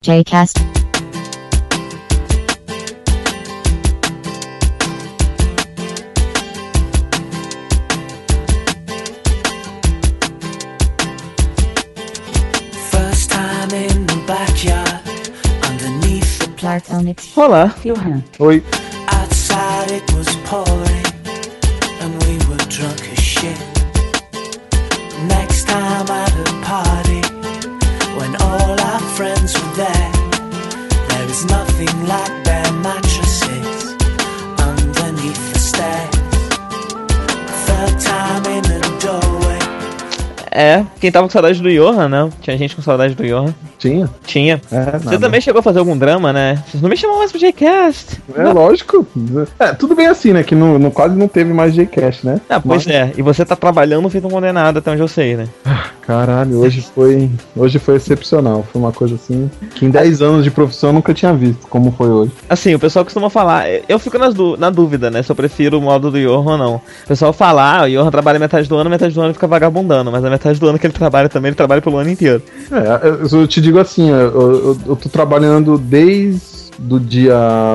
Jcast. First time in the backyard, underneath the Platonic. Olá. Johan. Oi. outside it was pouring, and we were drunk as shit. Next time at a party, when all our friends were there, there is nothing like bare mattresses underneath the stairs. Third time in the doorway. É, quem tava com saudade do Johan, né? Tinha gente com saudade do Johan. Tinha? Você Nada. também chegou a fazer algum drama, né? Vocês não me chamam mais pro Jcast. É lógico. É, tudo bem assim, né? Que quase não teve mais Jcast, né? Ah, pois é. E você tá trabalhando feito um condenado, até onde eu sei, né? Caralho, hoje foi excepcional. Foi uma coisa assim que em 10 anos de profissão eu nunca tinha visto como foi hoje. Assim, o pessoal costuma falar... Eu fico na dúvida, né? Se eu prefiro o modo do Johan ou não. O pessoal fala, o Johan trabalha metade do ano ele fica vagabundando. Mas a metade do ano que ele trabalha também, ele trabalha pelo ano inteiro. Eu te digo assim, eu tô trabalhando desde do dia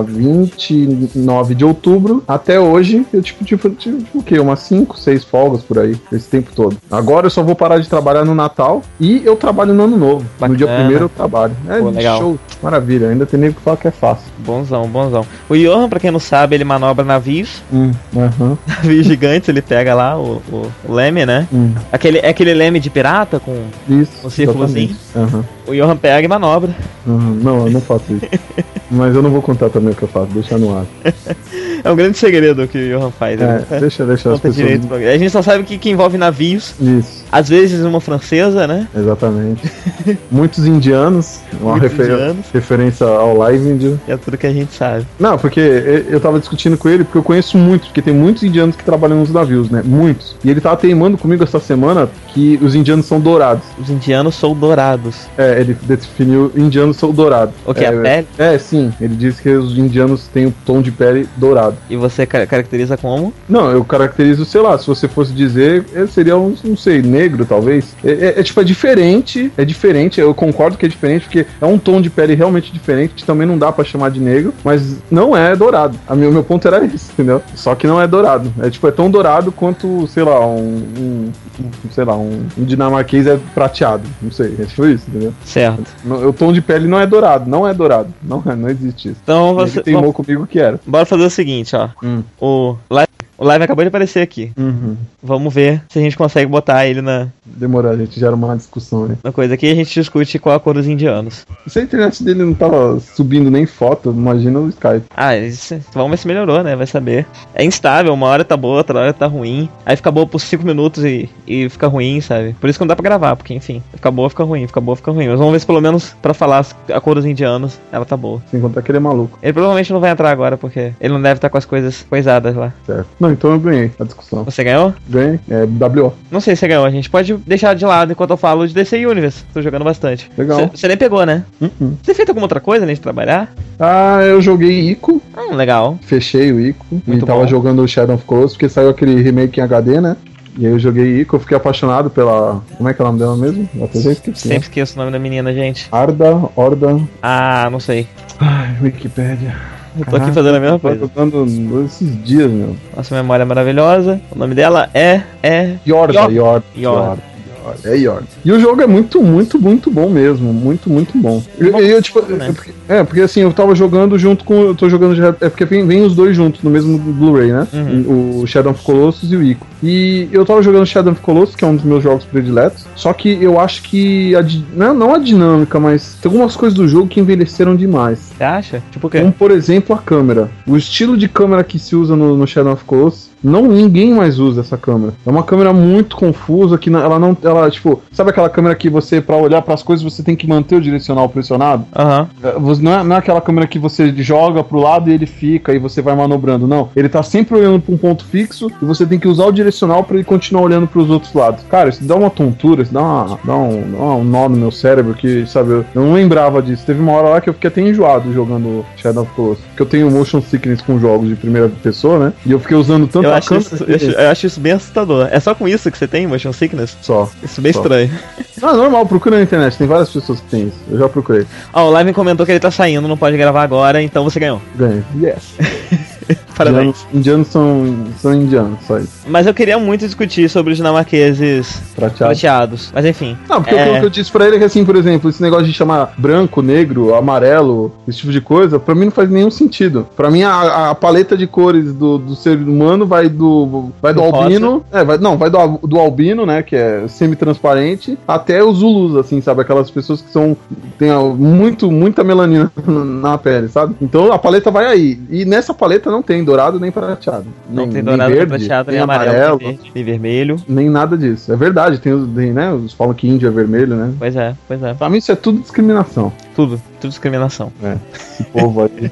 29 de outubro até hoje, eu tipo o quê? Umas 5, 6 folgas por aí, esse tempo todo. Agora eu só vou parar de trabalhar no Natal e eu trabalho no Ano Novo. Bacana. No dia 1º eu trabalho. Pô, legal. Show, maravilha. Ainda tem nego que fala que é fácil. Bonzão. O Johan, pra quem não sabe, ele manobra navios. Aham. Navios gigantes, ele pega lá o leme, né? Aquele leme de pirata com Isso. um círculozinho. Aham. O Johan pega e manobra. Não, eu não faço isso. Mas eu não vou contar também o que eu faço, deixa no ar. É um grande segredo o que o Johan faz. Né? Deixa as Conta pessoas. direito. A gente só sabe que envolve navios. Isso, Às vezes uma francesa, né? exatamente. Muitos indianos, uma Muitos indianos. referência ao live índio. É tudo que a gente sabe. Não, porque eu tava discutindo com ele, porque eu conheço muitos, porque tem muitos indianos que trabalham nos navios, né? Muitos. E ele tava teimando comigo essa semana que os indianos são dourados. Os indianos são dourados. Ele definiu indianos são dourados. O que? A pele? Sim. Ele disse que os indianos têm o tom de pele dourado. E você caracteriza como? Não, eu caracterizo, sei lá, se você fosse dizer, seria não sei, negro, talvez. É diferente, eu concordo que é diferente, porque é um tom de pele realmente diferente, que também não dá pra chamar de negro, mas não é dourado. O meu ponto era esse, entendeu? Só que não é dourado. É tão dourado quanto, sei lá, um dinamarquês é prateado. Não sei, é tipo isso, entendeu? Certo. O tom de pele não é dourado. Não existe isso. Então Ele você. teimou comigo que era. Bora fazer o seguinte, ó. O live acabou de aparecer aqui. Vamos ver se a gente consegue botar ele na Demorou, a gente gera uma discussão aí. coisa aqui e a gente discute qual a cor dos indianos. Se a internet dele não tava subindo nem foto, imagina o Skype. Vamos ver se melhorou, né? Vai saber. É instável, uma hora tá boa, outra hora tá ruim. Aí fica boa por 5 minutos e fica ruim, sabe? Por isso que não dá pra gravar, porque enfim, fica boa, fica ruim, fica boa, fica ruim. Mas vamos ver se pelo menos pra falar a cor dos indianos, ela tá boa. Sem contar que ele é maluco, Ele provavelmente não vai entrar agora, porque ele não deve estar com as coisas coisadas lá. certo? Não, então eu ganhei a discussão. Você ganhou? Ganhei, WO. Não sei se você ganhou, a gente pode deixar de lado enquanto eu falo de DC Universe. Tô jogando bastante. Legal. Você nem pegou, né? Você fez alguma outra coisa além de trabalhar? Eu joguei Ico, Legal. fechei o Ico, Muito e tava bom. jogando o Shadow of Colossus, porque saiu aquele remake em HD, né? E aí eu joguei Ico, eu fiquei apaixonado pela... Como é que é o nome dela mesmo? Eu até já esqueci. Sempre esqueço o nome da menina, gente. Horda... Ah, não sei. Ai, Wikipédia. Eu tô aqui fazendo a mesma Tô coisa. jogando esses dias, meu. Nossa memória é maravilhosa. O nome dela é Yorda. É Yorda. E o jogo é muito bom mesmo. Muito bom. Porque assim, eu tava jogando junto com. Eu tô jogando. É porque vem os dois juntos no mesmo Blu-ray, né? O Shadow of Colossus e o Ico. E eu tava jogando Shadow of Colossus, que é um dos meus jogos prediletos. Só que eu acho que. Não a dinâmica, mas tem algumas coisas do jogo que envelheceram demais. Você acha? Tipo o quê? Como, por exemplo, a câmera. O estilo de câmera que se usa no Shadow of Colossus, ninguém mais usa essa câmera. É uma câmera muito confusa, que ela, tipo, sabe aquela câmera que você, pra olhar pras coisas, você tem que manter o direcional pressionado? Aham. Não é aquela câmera que você joga pro lado e ele fica e você vai manobrando, não. Ele tá sempre olhando pra um ponto fixo e você tem que usar o direcional pra ele continuar olhando pros outros lados. Cara, isso dá uma tontura, isso dá um nó no meu cérebro que, sabe, eu não lembrava disso. Teve uma hora lá que eu fiquei até enjoado jogando Shadow of Colossus, porque eu tenho motion sickness com jogos de primeira pessoa, né? E eu fiquei usando tanto eu acho isso bem assustador. É só com isso que você tem motion sickness? Só. Isso é bem estranho. Não, é normal, procura na internet, tem várias pessoas que tem isso. Eu já procurei. Ó, o Live comentou que ele tá saindo, não pode gravar agora, então você ganhou. Ganhei. Yes. Parabéns. Indianos são indianos, só isso. Mas eu queria muito discutir sobre os dinamarqueses prateados. Mas enfim. Não, porque o que eu disse pra ele é que, assim, por exemplo, esse negócio de chamar branco, negro, amarelo, esse tipo de coisa, pra mim não faz nenhum sentido. Pra mim, a paleta de cores do ser humano vai do albino. Vai do albino, né? Que é semi-transparente, até os zulus, assim, sabe? Aquelas pessoas que tem muita melanina na pele, sabe? Então a paleta vai aí. E nessa paleta não tem dourado nem prateado. Não tem dourado, nem prateado, nem amarelo, nem vermelho. Nem nada disso. É verdade, tem né? Os falam que índio é vermelho, né? Pois é. Pra mim isso é tudo discriminação. Tudo discriminação. Esse povo aí.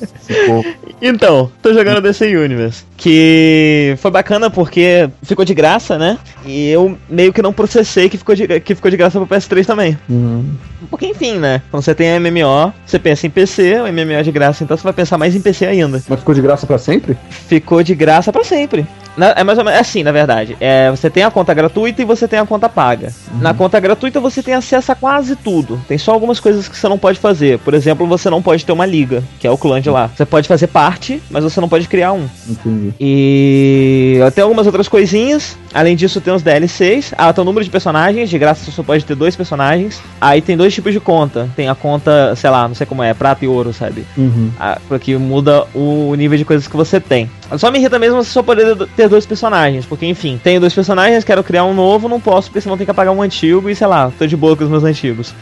Então, tô jogando DC Universe, que foi bacana porque ficou de graça, né? E eu meio que não processei que ficou de graça pro PS3 também. Porque enfim, né? Quando você tem MMO, você pensa em PC, o MMO é de graça, então você vai pensar mais em PC ainda. Mas ficou de graça pra sempre? Ficou de graça pra sempre. É mais ou menos assim, na verdade. Você tem a conta gratuita e você tem a conta paga. Na conta gratuita você tem acesso a quase tudo. Tem só algumas coisas que você não pode fazer. Por exemplo, você não pode ter uma liga, que é o clã de lá. Você pode fazer parte, mas você não pode criar um. Entendi. E tem algumas outras coisinhas. Além disso, tem os DLCs. Tem o número de personagens. De graça você só pode ter 2 personagens. Aí tem 2 tipos de conta. Tem a conta, sei lá, não sei como é, prata e ouro, sabe? Porque muda o nível de coisas que você tem. Só me irrita mesmo você só poder ter 2 personagens, porque enfim, tenho 2 personagens, quero criar um novo, não posso, porque senão tem que apagar um antigo e sei lá, tô de boa com os meus antigos.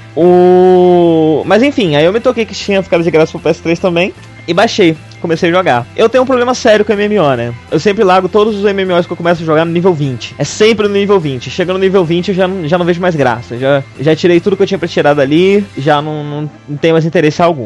Mas enfim, aí eu me toquei que tinha ficado de graça pro PS3 também, e baixei, comecei a jogar. Eu tenho um problema sério com MMO, né? Eu sempre largo todos os MMOs que eu começo a jogar no nível 20. É sempre no nível 20. Chega no nível 20 eu já não vejo mais graça. Já tirei tudo que eu tinha pra tirar dali, já não tenho mais interesse algum.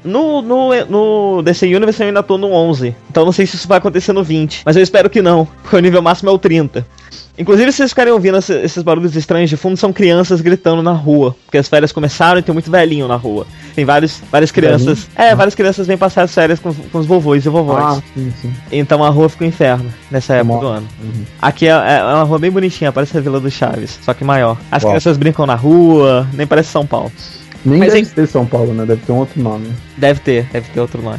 No DC Universe eu ainda tô no 11, então não sei se isso vai acontecer no 20, mas eu espero que não, porque o nível máximo é o 30. Inclusive, se vocês ficarem ouvindo esses barulhos estranhos de fundo, são crianças gritando na rua, porque as férias começaram e tem muito velhinho na rua. Tem várias crianças. Várias crianças vêm passar as férias com os vovôs e vovós. Sim. Então a rua fica um inferno nessa época do ano. Aqui é uma rua bem bonitinha, parece a Vila do Chaves, só que maior. As crianças brincam na rua, nem parece São Paulo. Nem deve ter São Paulo, né? Deve ter um outro nome. Deve ter outro nome.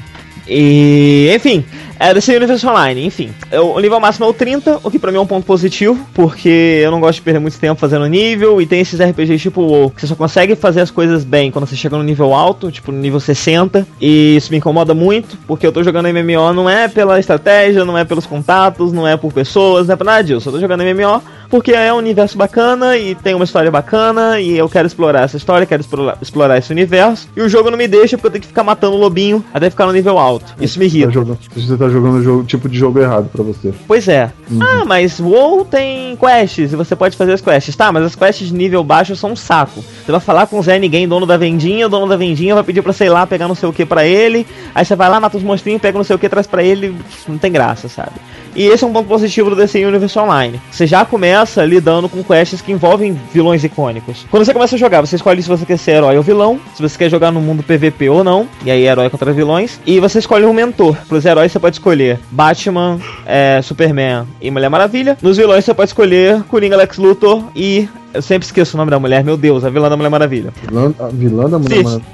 E, enfim, DC Universe Online, enfim. O nível máximo é o 30, o que pra mim é um ponto positivo, porque eu não gosto de perder muito tempo fazendo nível, e tem esses RPGs tipo WoW, que você só consegue fazer as coisas bem quando você chega no nível alto, tipo no nível 60, e isso me incomoda muito, porque eu tô jogando MMO não é pela estratégia, não é pelos contatos, não é por pessoas, não é por nada disso. Eu tô jogando MMO porque é um universo bacana e tem uma história bacana, e eu quero explorar essa história, quero explorar esse universo, e o jogo não me deixa porque eu tenho que ficar matando o lobinho até ficar no nível alto. Isso me irrita. Você tá jogando o tipo de jogo errado pra você. Pois é. Mas WoW tem quests e você pode fazer as quests. Tá, mas as quests de nível baixo são um saco. Você vai falar com o Zé Ninguém, dono da vendinha, o dono da vendinha vai pedir pra, sei lá, pegar não sei o que pra ele, aí você vai lá, mata os monstrinhos, pega não sei o que, traz pra ele, não tem graça, sabe? E esse é um ponto positivo do DC Universe Online. Você já começa lidando com quests que envolvem vilões icônicos. Quando você começa a jogar, você escolhe se você quer ser herói ou vilão, se você quer jogar no mundo PVP ou não, e aí herói contra vilões, e você escolhe um mentor. Para os heróis você pode escolher Batman, Superman e Mulher Maravilha. Nos vilões você pode escolher Coringa, Lex Luthor e... Eu sempre esqueço o nome da mulher, meu Deus, a vilã da Mulher Maravilha. A vilã da Mulher Maravilha.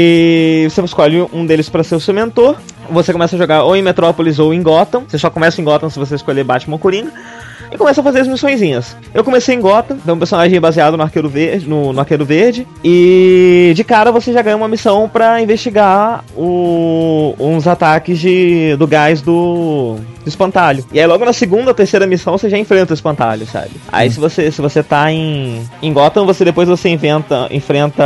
E você escolhe um deles para ser o seu mentor. Você começa a jogar ou em Metrópolis ou em Gotham. Você só começa em Gotham se você escolher Batman ou Coringa. E começa a fazer as missõezinhas. Eu comecei em Gotham, tem um personagem baseado no Arqueiro Verde, no Arqueiro Verde, e de cara você já ganha uma missão pra investigar uns ataques do gás do espantalho. E aí logo na segunda ou terceira missão você já enfrenta o espantalho, sabe? Aí se você tá em Gotham, você enfrenta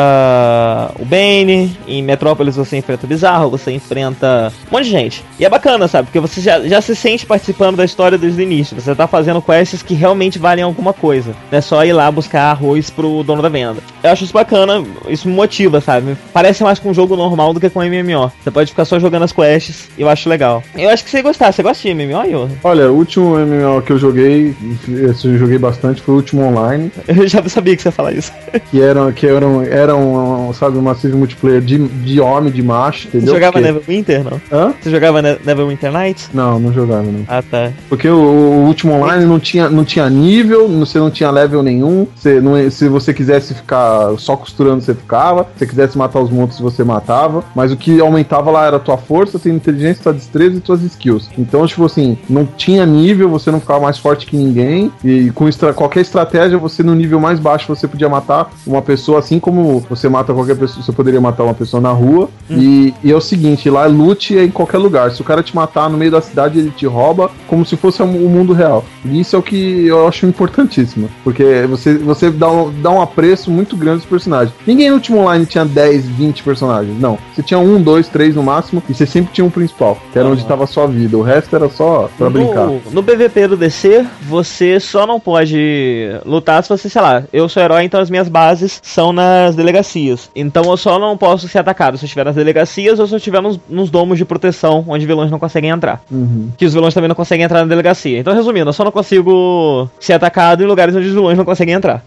o Bane, em Metrópolis você enfrenta o Bizarro, você enfrenta um monte de gente. E é bacana, sabe? Porque você já se sente participando da história desde o início. Você tá fazendo quests que realmente valem alguma coisa. Não é só ir lá buscar arroz pro dono da venda. Eu acho isso bacana, isso me motiva, sabe? Parece mais com um jogo normal do que com MMO. Você pode ficar só jogando as quests e eu acho legal. Eu acho que você ia gostar. Você gosta de MMO, Iô? Olha, o último MMO que eu joguei joguei bastante, foi o último online. Eu já sabia que você ia falar isso. Que era sabe, um Massive Multiplayer de homem, de macho, entendeu? Você jogava Neverwinter, não? Hã? Você jogava Neverwinter Nights? Não jogava, não. Ah, tá. Porque o último online não tinha nível, você não tinha level nenhum, se você quisesse ficar só costurando, você ficava, se você quisesse matar os monstros, você matava, mas o que aumentava lá era a tua força, tua inteligência, tua destreza e tuas skills. Então, tipo assim, não tinha nível, você não ficava mais forte que ninguém, e com qualquer estratégia, você no nível mais baixo, você podia matar uma pessoa, assim como você mata qualquer pessoa, você poderia matar uma pessoa na rua, e é o seguinte, lá loot é em qualquer lugar, se o cara te matar no meio da cidade, ele te rouba como se fosse o mundo real. E isso é o que eu acho importantíssimo, porque você dá um apreço muito grande dos personagens. Ninguém no Ultima Online tinha 10, 20 personagens, não. Você tinha 1, 2, 3 no máximo, e você sempre tinha um principal, que era onde estava a sua vida, o resto era só pra brincar. No PVP do DC, você só não pode lutar se você, sei lá, eu sou herói, então as minhas bases são nas delegacias. Então eu só não posso ser atacado se eu estiver nas delegacias ou se eu estiver nos domos de proteção, onde vilões não conseguem entrar. Que os vilões também não conseguem entrar na delegacia. Então, resumindo, eu só não consigo ser atacado em lugares onde os vilões não conseguem entrar.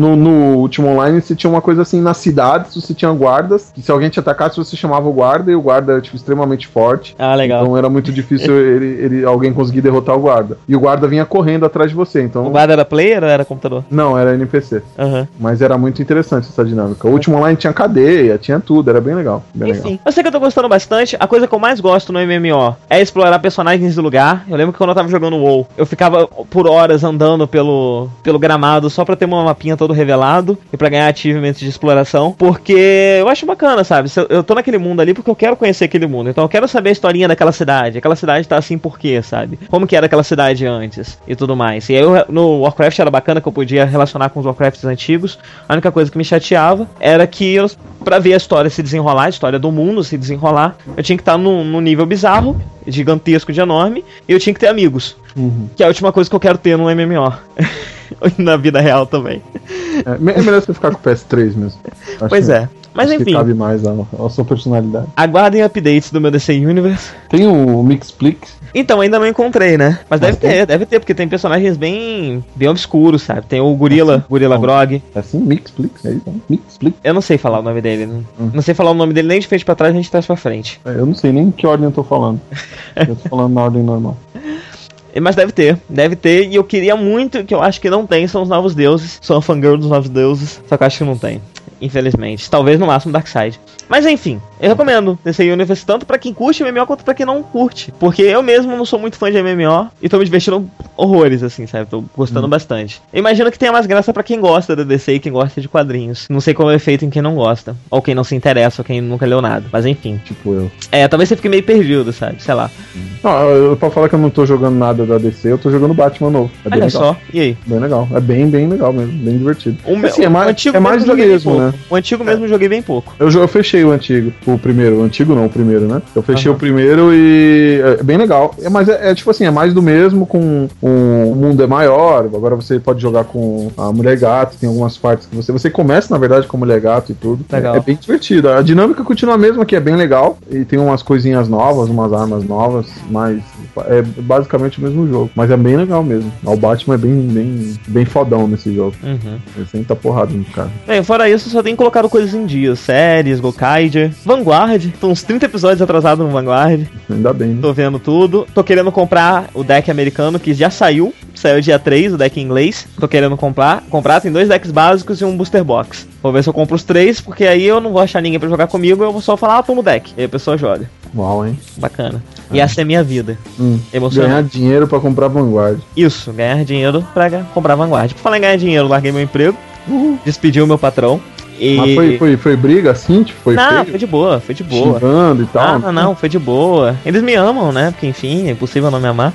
No Ultima Online você tinha uma coisa assim, nas cidades você tinha guardas, que se alguém te atacasse você chamava o guarda, e o guarda era tipo extremamente forte. Ah, legal. Então era muito difícil alguém conseguir derrotar o guarda. E o guarda vinha correndo atrás de você, então... O guarda era player ou era computador? Não, era NPC. Mas era muito interessante essa dinâmica. O Ultima Online tinha cadeia, tinha tudo, era bem legal. Enfim, eu sei que eu tô gostando bastante. A coisa que eu mais gosto no MMO é explorar personagens do lugar. Eu lembro que quando eu tava jogando WoW, eu ficava por horas andando pelo gramado só pra ter uma mapinha todo revelado e pra ganhar achievements de exploração, porque eu acho bacana, sabe? Eu tô naquele mundo ali porque eu quero conhecer aquele mundo, então eu quero saber a historinha daquela cidade. Aquela cidade tá assim por quê, sabe? Como que era aquela cidade antes e tudo mais. E aí no Warcraft era bacana que eu podia relacionar com os Warcrafts antigos. A única coisa que me chateava era que pra ver a história se desenrolar, a história do mundo se desenrolar, eu tinha que estar num nível bizarro, gigantesco de enorme, e eu tinha que ter amigos. Que é a última coisa que eu quero ter no MMO. Na vida real também. É melhor você ficar com o PS3 mesmo. Pois é. Mas acho enfim. Que cabe mais a sua personalidade. Aguardem updates do meu DC Universe. Tem o Mixplix. Então, ainda não encontrei, né? Mas deve ter, porque tem personagens bem obscuros, sabe? Tem o Gorila Grog. É assim, Mixplix, é isso? Mixplix. Eu não sei falar o nome dele. Não sei falar o nome dele nem de frente pra trás, nem de trás pra frente. Eu não sei nem em que ordem eu tô falando. Eu tô falando na ordem normal. Mas deve ter, e eu queria muito, que eu acho que não tem, são os novos deuses. Sou um fangirl dos novos deuses, só que eu acho que não tem, infelizmente. Talvez no máximo Darkseid. Mas enfim, eu recomendo DC Universe tanto pra quem curte MMO quanto pra quem não curte. Porque eu mesmo não sou muito fã de MMO e tô me divertindo horrores, assim, sabe? Tô gostando bastante. Eu imagino que tenha mais graça pra quem gosta da DC e quem gosta de quadrinhos. Não sei qual é o efeito em quem não gosta. Ou quem não se interessa, ou quem nunca leu nada. Mas enfim. Tipo eu. Talvez você fique meio perdido, sabe? Sei lá. Não, pra falar que eu não tô jogando nada da DC, eu tô jogando Batman novo. É bem Olha legal. Só, e aí? Bem legal. É bem legal mesmo. Bem divertido. Assim, é mais do mesmo, né? O antigo mesmo eu joguei bem pouco. Eu fechei o antigo. O primeiro. O antigo não, o primeiro, né? Eu fechei o primeiro e é bem legal. Mas é tipo assim, é mais do mesmo, com o mundo é maior. Agora você pode jogar com a Mulher Gato, tem algumas partes que você começa, na verdade, com a Mulher Gato e tudo. Legal. É bem divertido. A dinâmica continua a mesma, que é bem legal. E tem umas coisinhas novas, umas armas novas, mas é basicamente o mesmo jogo. Mas é bem legal mesmo. O Batman é bem fodão nesse jogo. Ele senta porrada no cara. Bem, fora isso, só tem colocado coisas em dia. Séries, Gokaiger, Vanguard. Tô uns 30 episódios atrasados no Vanguard. Ainda bem, né? Tô vendo tudo. Tô querendo comprar o deck americano, que já saiu. Saiu dia 3, o deck em inglês. Tô querendo comprar. Tem 2 decks básicos e um booster box. Vou ver se eu compro os 3, porque aí eu não vou achar ninguém pra jogar comigo. Eu vou só falar, toma o deck. E aí a pessoa joga. Uau, hein? Bacana. E essa é a minha vida. Emocionante. Ganhar dinheiro pra comprar Vanguard. Isso, ganhar dinheiro pra comprar Vanguard. Por falar em ganhar dinheiro, larguei meu emprego. Despedi o meu patrão. Mas foi briga assim? Tipo, foi não, feio? foi de boa. Xingando e tal? Não, foi de boa. Eles me amam, né? Porque, enfim, é impossível não me amar.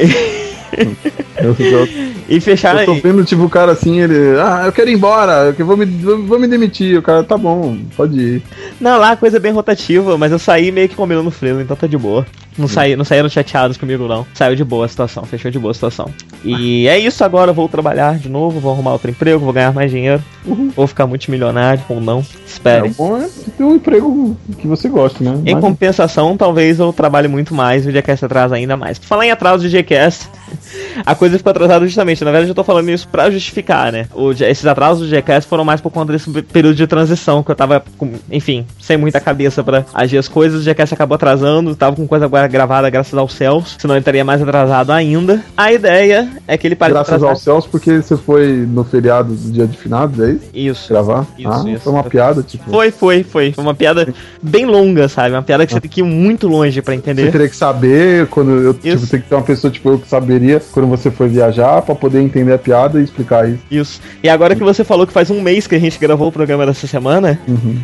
E fechar. Eu tô vendo, tipo, o cara assim, ele. Eu quero ir embora, eu vou me demitir. O cara, tá bom, pode ir. Não, lá a coisa é bem rotativa, mas eu saí meio que combinando freio, então tá de boa. Não saíram chateados comigo, não. Saiu de boa a situação, fechou de boa a situação. E é isso agora, vou trabalhar de novo, vou arrumar outro emprego, vou ganhar mais dinheiro. Vou ficar multimilionário ou não, espere. O bom é ter um emprego que você goste, né? Em compensação, talvez eu trabalhe muito mais e o Jackass atrasa ainda mais. Por falar em atraso de Jackass, A coisa ficou atrasada justamente. Na verdade, eu tô falando isso pra justificar, né? Esses atrasos do GCast foram mais por conta desse período de transição, que eu tava, enfim, sem muita cabeça pra agir as coisas. O GCast acabou atrasando, tava com coisa gravada graças aos céus, senão ele estaria mais atrasado ainda. A ideia é que ele pare de atrasar. Graças aos céus, porque você foi no feriado do dia de finados, é isso? Isso. Gravar? Isso. Foi uma piada, tipo... Foi uma piada bem longa, sabe? Uma piada que você tem que ir muito longe pra entender. Você teria que saber, quando eu tipo, tem que ter uma pessoa tipo eu que saberia quando você foi viajar pra poder entender a piada e explicar isso. Isso. E agora que você falou que faz um mês que a gente gravou o programa dessa semana,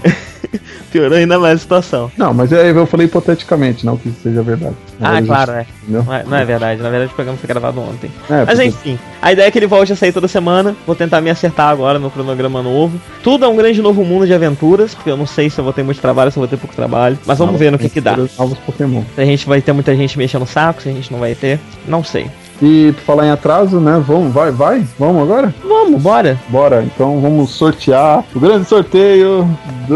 piorou ainda mais a situação. Não, mas eu falei hipoteticamente, não que isso seja verdade. Claro, não é verdade. Na verdade, o programa foi gravado ontem. Mas enfim, a ideia é que ele volte a sair toda semana. Vou tentar me acertar agora no cronograma novo. Tudo é um grande novo mundo de aventuras, porque eu não sei se eu vou ter muito trabalho, se eu vou ter pouco trabalho. Mas vamos ver no que dá. Novos Pokémon. Se a gente vai ter muita gente mexendo o saco, se a gente não vai ter, não sei. E pra falar em atraso, né? Vamos agora? Vamos, bora. Bora, então vamos sortear o grande sorteio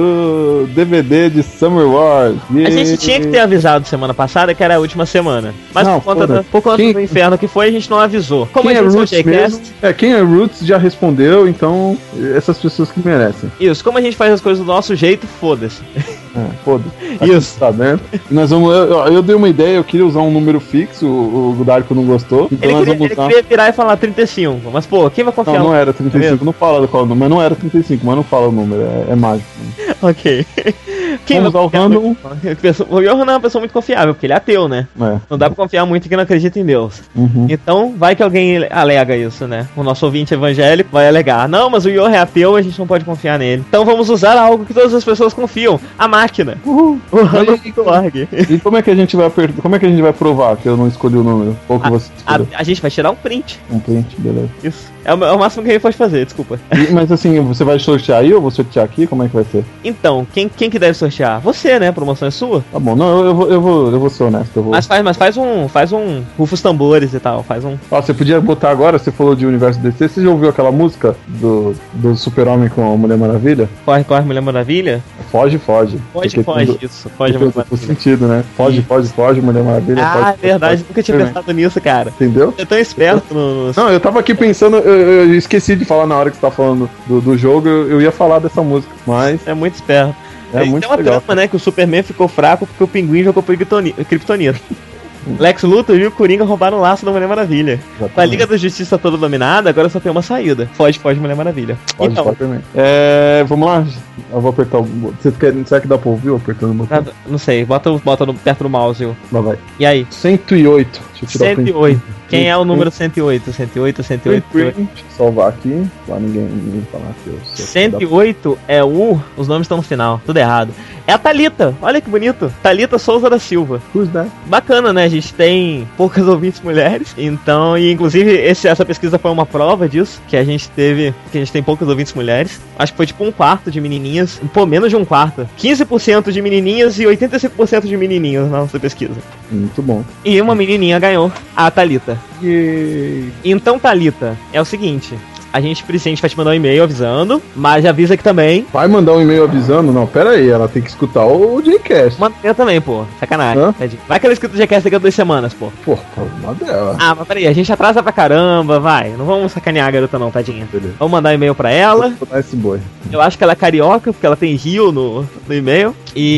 do DVD de Summer Wars. A gente tinha que ter avisado semana passada que era a última semana. Mas não, por conta do inferno que foi, a gente não avisou. Como quem é Roots mesmo, quem é Roots já respondeu, então essas pessoas que merecem. Isso, como a gente faz as coisas do nosso jeito, foda-se. Foda-se. Isso. Tá vendo? Nós vamos, eu dei uma ideia, eu queria usar um número fixo, o Darko não gostou. Então ele queria virar e falar 35, mas pô, quem vai confiar? Não era 35, não fala qual número, mas não era 35, mas não fala o número, é mágico. Ok. Quem vamos ao random? O Johan é uma pessoa muito confiável, porque ele é ateu, né? Não dá pra confiar muito em quem não acredita em Deus. Então, vai que alguém alega isso, né? O nosso ouvinte evangélico vai alegar. Não, mas o Johan é ateu, a gente não pode confiar nele. Então vamos usar algo que todas as pessoas confiam. A máquina. O random.org. E como é que a gente vai provar que eu não escolhi o número? Ou que você escolheu? A gente vai tirar um print. Um print, beleza. Isso. É o máximo que a gente pode fazer, desculpa. Mas assim, você vai sortear aí ou eu vou sortear aqui? Como é que vai ser? Então, quem que deve sortear? Você, né? A promoção é sua? Tá bom, não, eu vou ser honesto. Mas faz um rufa os tambores e tal, faz um... Você podia botar agora, você falou de Universo DC, você já ouviu aquela música do Super-Homem com a Mulher Maravilha? Corre, Mulher Maravilha? Foge. Foge, isso. Foge, Mulher Maravilha. Sentido, né? Foge, Mulher Maravilha. É verdade, nunca tinha pensado nisso, cara. Entendeu? Você é tão esperto no... Não, eu tava aqui pensando, eu esqueci de falar na hora que você tá falando do jogo, eu ia falar dessa música, mas... É muito esperto. Muito tem uma legal. trama, né, que o Superman ficou fraco porque o Pinguim jogou por Kryptonita. Lex Luthor e o Coringa roubaram o laço da Mulher Maravilha. Exatamente. Com a Liga da Justiça toda dominada, agora só tem uma saída. Foge, Mulher Maravilha. Pode também. Vamos lá. Eu vou apertar o... Será que dá pra ouvir apertando o botão? Não sei, bota perto do mouse. Vai. E aí? 108. Deixa eu tirar 108. Quem é o número 108? 108. Deixa eu salvar aqui, pra ninguém falar que eu sou... 108 é os nomes estão no final, tudo errado. É a Thalita, olha que bonito. Thalita Souza da Silva. Who's that? Bacana, né? A gente tem poucas ouvintes mulheres, então, e inclusive essa pesquisa foi uma prova disso, que a gente tem poucas ouvintes mulheres. Acho que foi tipo um quarto de menininhas, menos de um quarto. 15% de menininhas e 85% de menininhos na nossa pesquisa. Muito bom. E uma menininha ganhou, a Thalita. Yay. Então, Thalita, é o seguinte... A gente vai te mandar um e-mail avisando, mas avisa que também... Vai mandar um e-mail avisando? Não, pera aí, ela tem que escutar o Jcast. Manda eu também, pô. Sacanagem. Vai que ela escuta o Jcast daqui a 2 semanas, pô. Pô, problema dela. Mas peraí, a gente atrasa pra caramba, vai. Não vamos sacanear a garota não, tadinha. Beleza. Vamos mandar um e-mail pra ela. Vou dar esse boi. Eu acho que ela é carioca, porque ela tem Rio no e-mail.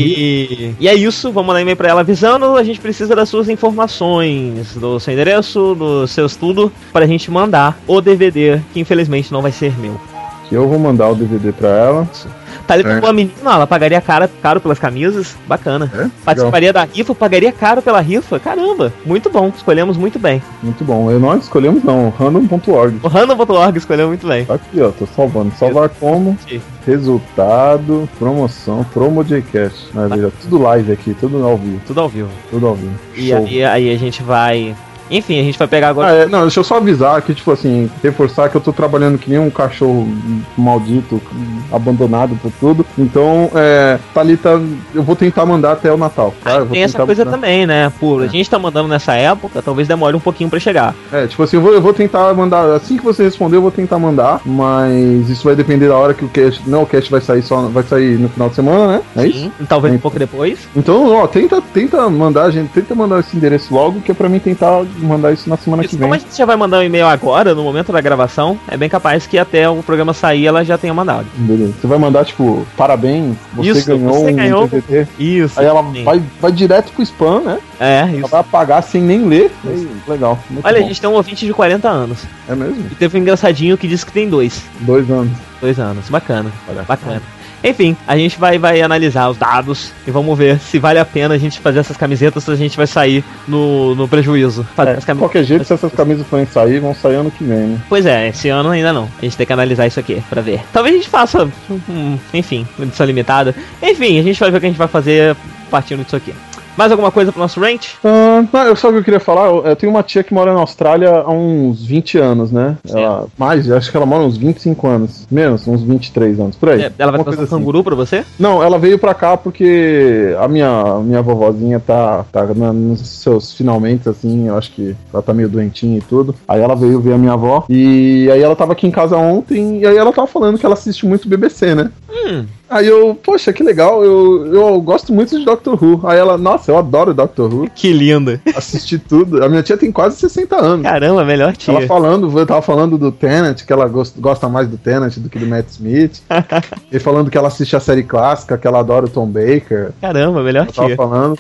E é isso, vamos mandar um e-mail pra ela avisando. A gente precisa das suas informações, do seu endereço, do seu estudo, pra gente mandar o DVD, que infelizmente não vai ser meu. Que eu vou mandar o DVD pra ela. Tá ali com a menina, ela pagaria caro pelas camisas, bacana. Participaria da rifa, pagaria caro pela rifa, caramba, muito bom, escolhemos muito bem. Muito bom, nós escolhemos não, random.org. O random.org escolheu muito bem. Tá aqui, ó, tô salvando. Salvar como, resultado, promoção, promo Jcast. Tudo live aqui, tudo ao vivo. Tudo ao vivo. E aí a gente vai... Enfim, a gente vai pegar agora... deixa eu só avisar que, tipo assim, reforçar que eu tô trabalhando que nem um cachorro maldito, abandonado por tudo. Então, Thalita, eu vou tentar mandar até o Natal. Tá? Tem essa coisa também, né? A gente tá mandando nessa época, talvez demore um pouquinho pra chegar. Tipo assim, eu vou tentar mandar, assim que você responder, eu vou tentar mandar, mas isso vai depender da hora que o cast... Não, o cast vai sair no final de semana, né? É isso? Talvez um pouco depois. Então, tenta mandar esse endereço logo, que é pra mim tentar mandar isso na semana que vem. Como a gente já vai mandar um e-mail agora, no momento da gravação, é bem capaz que até o programa sair ela já tenha mandado. Beleza. Você vai mandar, tipo, parabéns, você ganhou um DVD. Isso. Aí ela vai direto pro spam, né? Isso. Ela vai apagar sem nem ler. Legal. Olha, bom. A gente tem um ouvinte de 40 anos. É mesmo? E teve um engraçadinho que disse que tem 2. 2 anos. 2 anos. Bacana. Bacana. Enfim, a gente vai analisar os dados e vamos ver se vale a pena a gente fazer essas camisetas ou se a gente vai sair no prejuízo. De qualquer jeito, se essas camisas forem sair, vão sair ano que vem, né? Pois é, esse ano ainda não. A gente tem que analisar isso aqui pra ver. Talvez a gente faça, enfim, edição limitada. Enfim, a gente vai ver o que a gente vai fazer partindo disso aqui. Mais alguma coisa pro nosso rant? Eu só que eu queria falar, eu tenho uma tia que mora na Austrália há uns 20 anos, né? Acho que ela mora uns 25 anos. Menos, uns 23 anos, por aí. Ela vai trazer um canguru pra você? Não, ela veio pra cá porque a minha vovozinha tá nos seus finalmente, assim, eu acho que ela tá meio doentinha e tudo. Aí ela veio ver a minha avó, e aí ela tava aqui em casa ontem, e aí ela tava falando que ela assiste muito BBC, né? Aí eu, poxa, que legal, eu gosto muito de Doctor Who. Aí ela, nossa, eu adoro Doctor Who. Que linda. Assisti tudo. A minha tia tem quase 60 anos. Caramba, melhor tia. Eu tava falando do Tennant, que ela gosta mais do Tennant do que do Matt Smith. E falando que ela assiste a série clássica, que ela adora o Tom Baker. Caramba, melhor tia. Tava falando,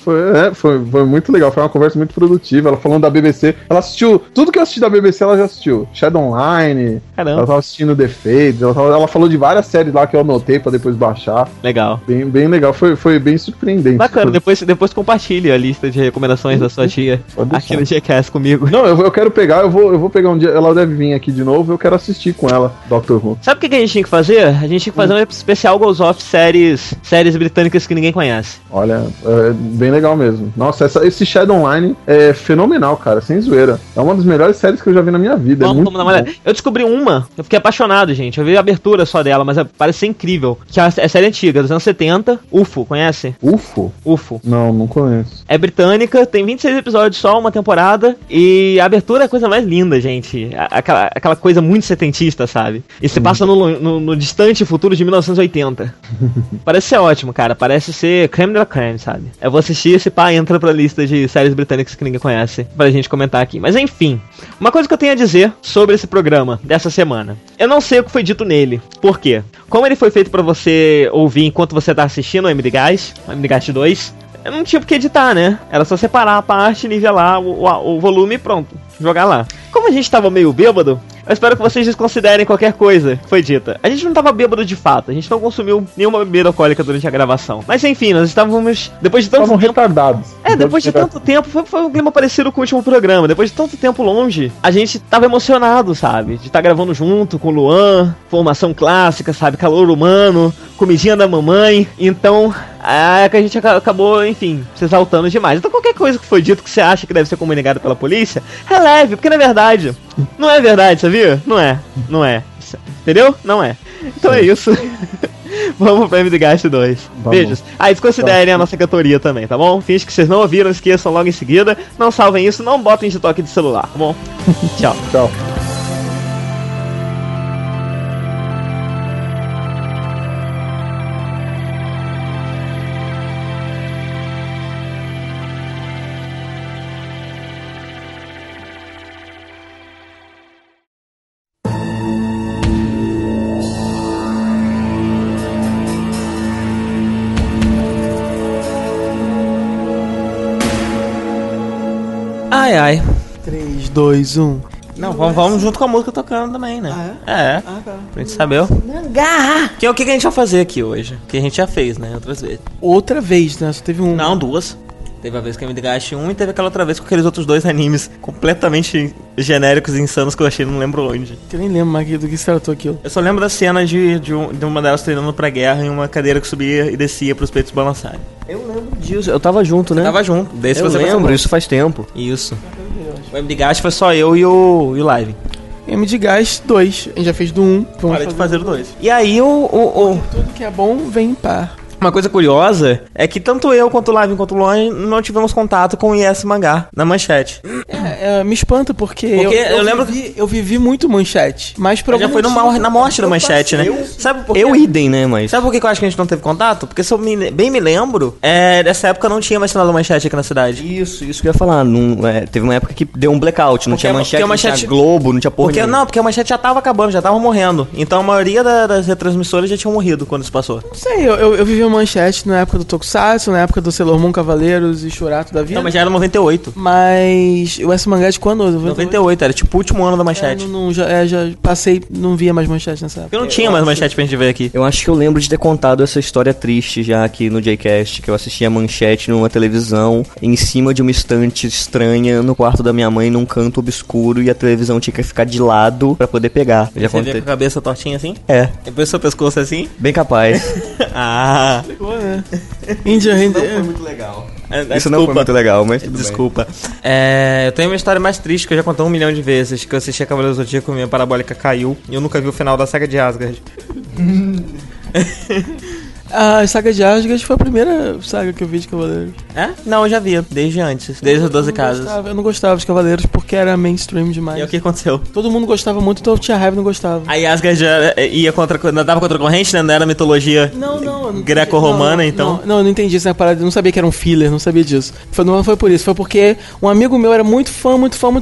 foi muito legal, foi uma conversa muito produtiva. Ela falando da BBC, ela assistiu, tudo que eu assisti da BBC ela já assistiu. Shadow Online, caramba. Ela tava assistindo The Fades, ela falou de várias séries lá que eu anotei pra depois baixar. Legal. Bem legal, foi bem surpreendente. Bacana, depois compartilhe a lista de recomendações da sua tia aqui no Gcast comigo. Não, eu quero pegar, eu vou pegar um dia, ela deve vir aqui de novo, eu quero assistir com ela, Doctor Who. Sabe o que a gente tinha que fazer? A gente tinha que fazer um especial Goes Off séries britânicas que ninguém conhece. Olha, bem legal mesmo. Nossa, esse Shadow Online é fenomenal, cara, sem zoeira. É uma das melhores séries que eu já vi na minha vida. Vamos dar uma olhada. Eu descobri uma, eu fiquei apaixonado, gente. Eu vi a abertura só dela, mas parece ser incrível. Que é série antiga, dos anos 70, UFO, conhece? UFO? UFO. Não conheço. É britânica, tem 26 episódios só, uma temporada, e a abertura é a coisa mais linda, gente. Aquela coisa muito setentista, sabe? E se passa no distante futuro de 1980. Parece ser ótimo, cara. Parece ser creme de la creme, sabe? Eu vou assistir, esse pá entra pra lista de séries britânicas que ninguém conhece, pra gente comentar aqui. Mas enfim, uma coisa que eu tenho a dizer sobre esse programa dessa semana. Eu não sei o que foi dito nele. Por quê? Como ele foi feito pra você ouvir enquanto você tá assistindo o MDGast, o MDGast 2, eu não tinha por que editar, né? Era só separar a parte, nivelar o volume e pronto, jogar lá. Como a gente tava meio bêbado, eu espero que vocês desconsiderem qualquer coisa que foi dita. A gente não tava bêbado de fato, a gente não consumiu nenhuma bebida alcoólica durante a gravação. Mas enfim, nós estávamos, depois de tanto tempo... retardados. Depois de tanto tempo, foi um clima parecido com o último programa. Depois de tanto tempo longe, a gente tava emocionado, sabe? De estar gravando junto com o Luan, formação clássica, sabe? Calor humano, comidinha da mamãe. Então, que a gente acabou, enfim, se exaltando demais. Então qualquer coisa que foi dito que você acha que deve ser comunicado pela polícia, releve, porque na verdade, não é verdade, sabia? Não é. Entendeu? Não é. Então é isso. Vamos pro MDGast 2. Beijos. Desconsiderem a nossa cantoria também, tá bom? Finge que vocês não ouviram, esqueçam logo em seguida. Não salvem isso, não botem de toque de celular, tá bom? Tchau. Tchau. Ai. 3, 2, 1. Não, vamos junto com a música tocando também, né? É? Tá. Pra gente saber. O que a gente vai fazer aqui hoje? Que a gente já fez, né? Outras vezes. Outra vez, né? Só teve um. Não, 2. Teve a vez que eu me MDGast 1 e teve aquela outra vez com aqueles outros 2 animes completamente genéricos e insanos que eu achei, não lembro onde. Eu nem lembro mais do que se tratou aquilo. Eu só lembro da cena de uma delas treinando pra guerra em uma cadeira que subia e descia pros peitos balançarem. Eu lembro disso, eu tava junto, né? Eu tava junto. Desde eu lembro, isso faz tempo. Isso. O MDGast foi só eu e o Live. MDGast 2, a gente já fez do 1. Hora de fazer o 2. E aí Tudo que é bom vem par. Uma coisa curiosa é que tanto eu quanto o Live quanto o Luan não tivemos contato com o Yes Mangá na Manchete. Me espanta porque eu lembro eu vivi muito Manchete, mas por já foi na morte da Manchete, né? Sabe por quê? Eu idem, né, mas... Sabe por que eu acho que a gente não teve contato? Porque se eu bem me lembro, dessa época não tinha mais sinal da Manchete aqui na cidade. Isso que eu ia falar. Teve uma época que deu um blackout, não tinha Manchete, não tinha Globo, não tinha porra nenhuma. Não, porque a Manchete já tava acabando, já tava morrendo. Então a maioria das retransmissoras já tinham morrido quando isso passou. Não sei, eu vivi a Manchete na época do Tokusatsu, na época do Sailor Moon Cavaleiros e Churato da vida. Não, mas já era 98. Mas o S Mangá de quando? 98, era tipo o último ano da Manchete. Já passei, não via mais Manchete nessa época. Eu não tinha mais Manchete pra gente ver aqui. Eu acho que eu lembro de ter contado essa história triste já aqui no Jcast, que eu assistia a Manchete numa televisão, em cima de uma estante estranha, no quarto da minha mãe, num canto obscuro, e a televisão tinha que ficar de lado pra poder pegar. Eu já Você vê com a cabeça tortinha assim? É. Depois seu pescoço assim? Bem capaz. Ah. Pegou, né? Índia Foi muito legal. Isso Desculpa. não foi muito legal, mas tudo Desculpa. Eu tenho uma história mais triste que eu já contei 1 milhão de vezes, que eu assisti a Cavaleiros do Zodíaco, minha parabólica caiu, e eu nunca vi o final da saga de Asgard. A saga de Asgard foi a primeira saga que eu vi de Cavaleiros. É? Não, eu já via, desde antes, desde as 12 casas. Eu não gostava de Cavaleiros porque era mainstream demais. E aí o que aconteceu? Todo mundo gostava muito, então eu tinha raiva e não gostava. Aí Asgard já nadava contra a corrente, né? Não era mitologia greco-romana, então... Não, eu não entendi essa parada, eu não sabia que era um filler, não sabia disso. Não foi por isso, foi porque um amigo meu era muito fã.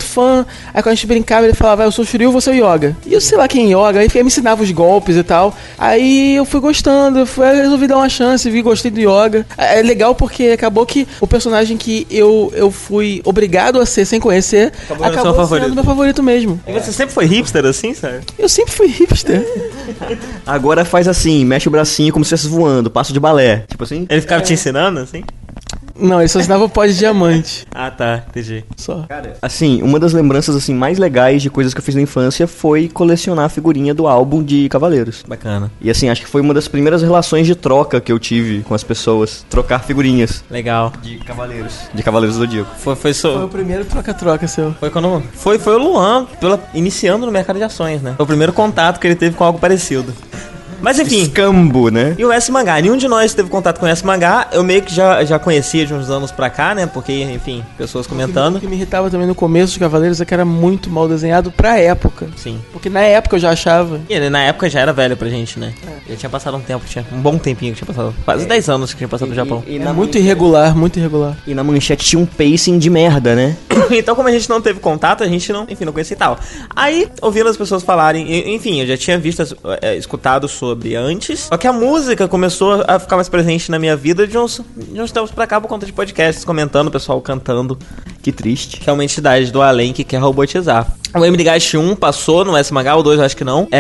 Aí quando a gente brincava, ele falava, eu sou Shiryu, você é o Yoga. E eu sei lá quem é Yoga, aí ele me ensinava os golpes e tal. Aí eu fui gostando, resolvi dar uma chance, gostei do Yoga. É legal porque acabou que o personagem que eu fui obrigado a ser sem conhecer, acabou sendo meu favorito mesmo. E você sempre foi hipster assim, sabe? Eu sempre fui hipster. Agora faz assim, mexe o bracinho como se estivesse voando, passo de balé. Tipo assim. Ele ficava te ensinando, assim? Não, ele só ensinava o pó de diamante. Ah, tá, entendi. Só. Cara, assim, uma das lembranças assim mais legais de coisas que eu fiz na infância foi colecionar a figurinha do álbum de Cavaleiros. Bacana. E assim, acho que foi uma das primeiras relações de troca que eu tive com as pessoas. Trocar figurinhas. Legal. De Cavaleiros. De Cavaleiros do Zodíaco. Foi o primeiro troca-troca seu. Foi quando... Foi o Luan, iniciando no mercado de ações, né? Foi o primeiro contato que ele teve com algo parecido. Mas enfim. Escambo, né? E o S Mangá, nenhum de nós teve contato com o S Mangá. Eu meio que já conhecia de uns anos pra cá, né? Porque, enfim, pessoas comentando. O que me irritava também no começo de Cavaleiros é que era muito mal desenhado pra época. Sim. Porque na época eu já achava. E ele na época já era velho pra gente, né? Já tinha passado um tempo, um bom tempinho que tinha passado. Quase 10 anos que tinha passado no Japão. Muito irregular, muito irregular. E na Manchete tinha um pacing de merda, né? Então, como a gente não teve contato, a gente não conhecia e tal. Aí, ouvindo as pessoas falarem, enfim, eu já tinha escutado sobre antes. Só que a música começou a ficar mais presente na minha vida de uns tempos pra cá por conta de podcasts, comentando, o pessoal cantando. Que triste. Que é uma entidade do além que quer robotizar. O MDGast 1 passou no SMH, o 2 eu acho que não.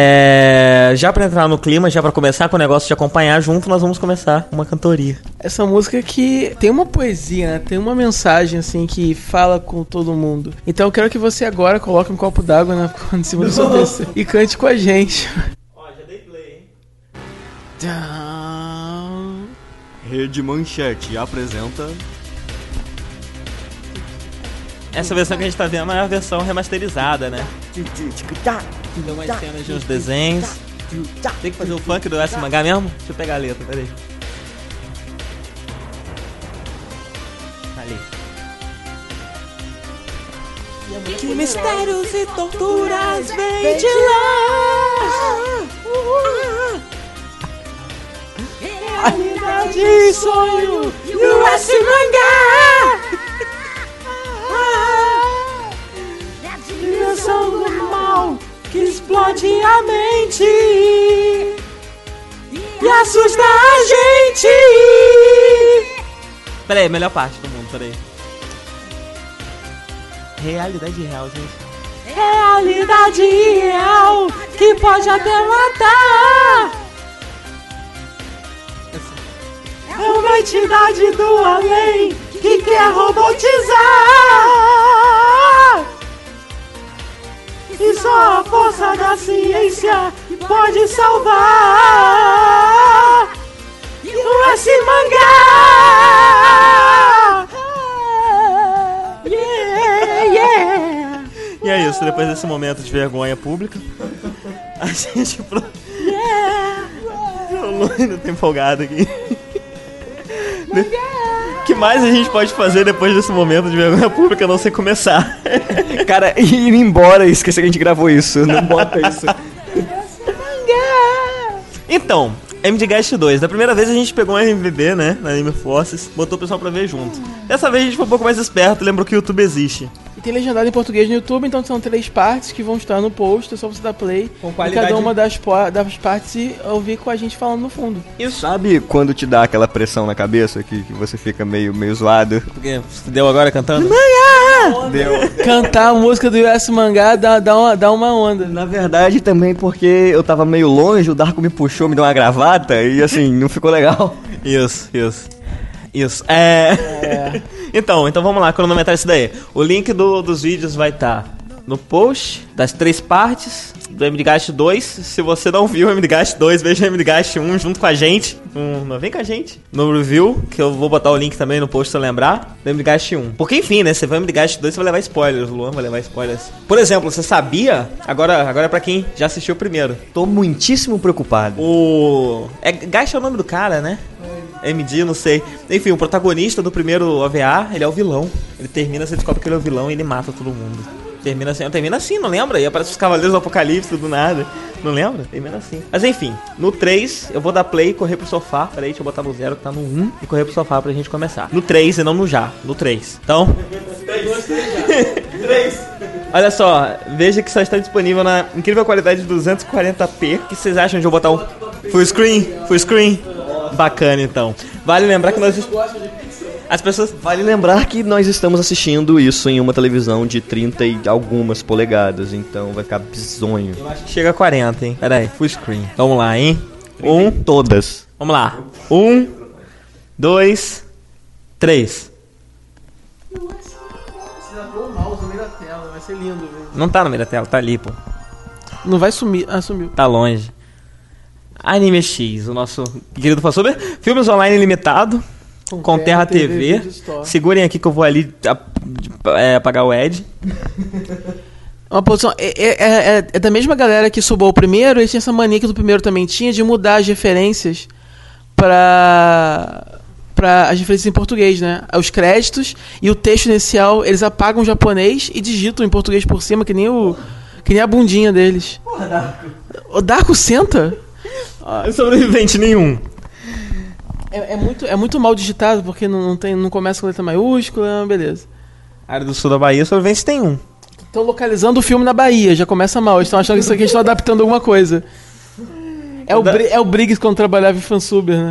Já pra entrar no clima, já pra começar com o negócio de acompanhar junto, nós vamos começar uma cantoria. Essa música que tem uma poesia, né? Tem uma mensagem, assim, que fala com todo mundo. Então eu quero que você agora coloque um copo d'água em cima do seu PC e cante com a gente. Ó, já dei play, hein? Down. Rede Manchete apresenta... Essa versão que a gente tá vendo é a versão remasterizada, né? Tem umas cenas de uns desenhos. Tem que fazer o funk do SMH mesmo? Deixa eu pegar a letra, peraí. Ali. Que mistérios e torturas vem de lá. Realidade e sonho e o SMH. Dimensão do mal que explode a mente e assusta a gente. Peraí, melhor parte do mundo, peraí. Realidade real, gente. Realidade real que pode até matar. É uma entidade do além que quer robotizar. E só a força da ciência pode salvar. O SMH. Yeah, yeah. E é isso, depois desse momento de vergonha pública, a gente... O Lu ainda tá empolgado aqui. O que mais a gente pode fazer depois desse momento de vergonha pública a não ser começar? Cara, ir embora e esquecer que a gente gravou isso. Não bota isso. Então, MDGast 2. Da primeira vez a gente pegou um RMVB, né? Na Anime Forces, botou o pessoal pra ver junto. Dessa vez a gente foi um pouco mais esperto, lembrou que o YouTube existe. E tem legendado em português no YouTube, então são 3 partes que vão estar no post, é só você dar play. Com E qualidade. cada uma das partes e ouvir com a gente falando no fundo. Isso. Sabe quando te dá aquela pressão na cabeça que você fica meio zoado? Porque você deu agora cantando? Deu. Cantar a música do US Mangá dá uma onda. Na verdade, também porque eu tava meio longe, o Darko me puxou, me deu uma gravata e assim, não ficou legal. Isso. Então vamos lá, cronometrar isso daí. O link dos vídeos vai estar no post das 3 partes do MDGast 2. Se você não viu o MDGast 2, veja o MDGast 1 junto com a gente. Vem com a gente no review, que eu vou botar o link também no post se eu lembrar, do MDGast 1. Porque enfim, né, você vai no MDGast 2, você vai levar spoilers, o Luan vai levar spoilers. Por exemplo, você sabia, agora é pra quem já assistiu o primeiro, Tô muitíssimo preocupado. Gast é o nome do cara, né? MD, não sei. Enfim, o protagonista do primeiro OVA, ele é o vilão. Ele termina, você descobre que ele é o vilão e ele mata todo mundo. Termina assim, não lembra? E aparece os Cavaleiros do Apocalipse do nada. Não lembra? Termina assim. Mas enfim, no 3, eu vou dar play e correr pro sofá. Peraí, deixa eu botar no 0 que tá no 1 e correr pro sofá pra gente começar. No 3 e não no já. No 3. Então... 3. Olha só, veja que só está disponível na incrível qualidade de 240p. O que vocês acham de eu botar um full screen? Bacana, então. Vale lembrar que as pessoas... Vale lembrar que nós estamos assistindo isso em uma televisão de 30 e algumas polegadas, então vai ficar bizonho. Eu acho que chega a 40, hein? Pera aí, full screen. Vamos lá, hein? Todas. Vamos lá. 1, 2, 3. Você abriu o mouse no meio da tela, vai ser lindo, velho. Não tá no meio da tela, tá ali, pô. Não vai sumir. Ah, sumiu. Tá longe. Anime X, o nosso querido Fassober. Filmes online ilimitado. Com Terra TV. Segurem aqui que eu vou ali apagar o Ed. Uma posição. É da mesma galera que subou o primeiro, eles tinham essa mania que do primeiro também tinha de mudar as referências pra as referências em português, né? Os créditos e o texto inicial, eles apagam o japonês e digitam em português por cima, que nem a bundinha deles. Porra, Darko. O Darko senta? Sobrevivente nenhum. É muito mal digitado, porque não começa com letra maiúscula, beleza. Área do sul da Bahia, sobrevivente tem um. Estão localizando o filme na Bahia, já começa mal. Eles estão achando que isso aqui estão adaptando alguma coisa. É o Briggs quando trabalhava em Fansuber, né?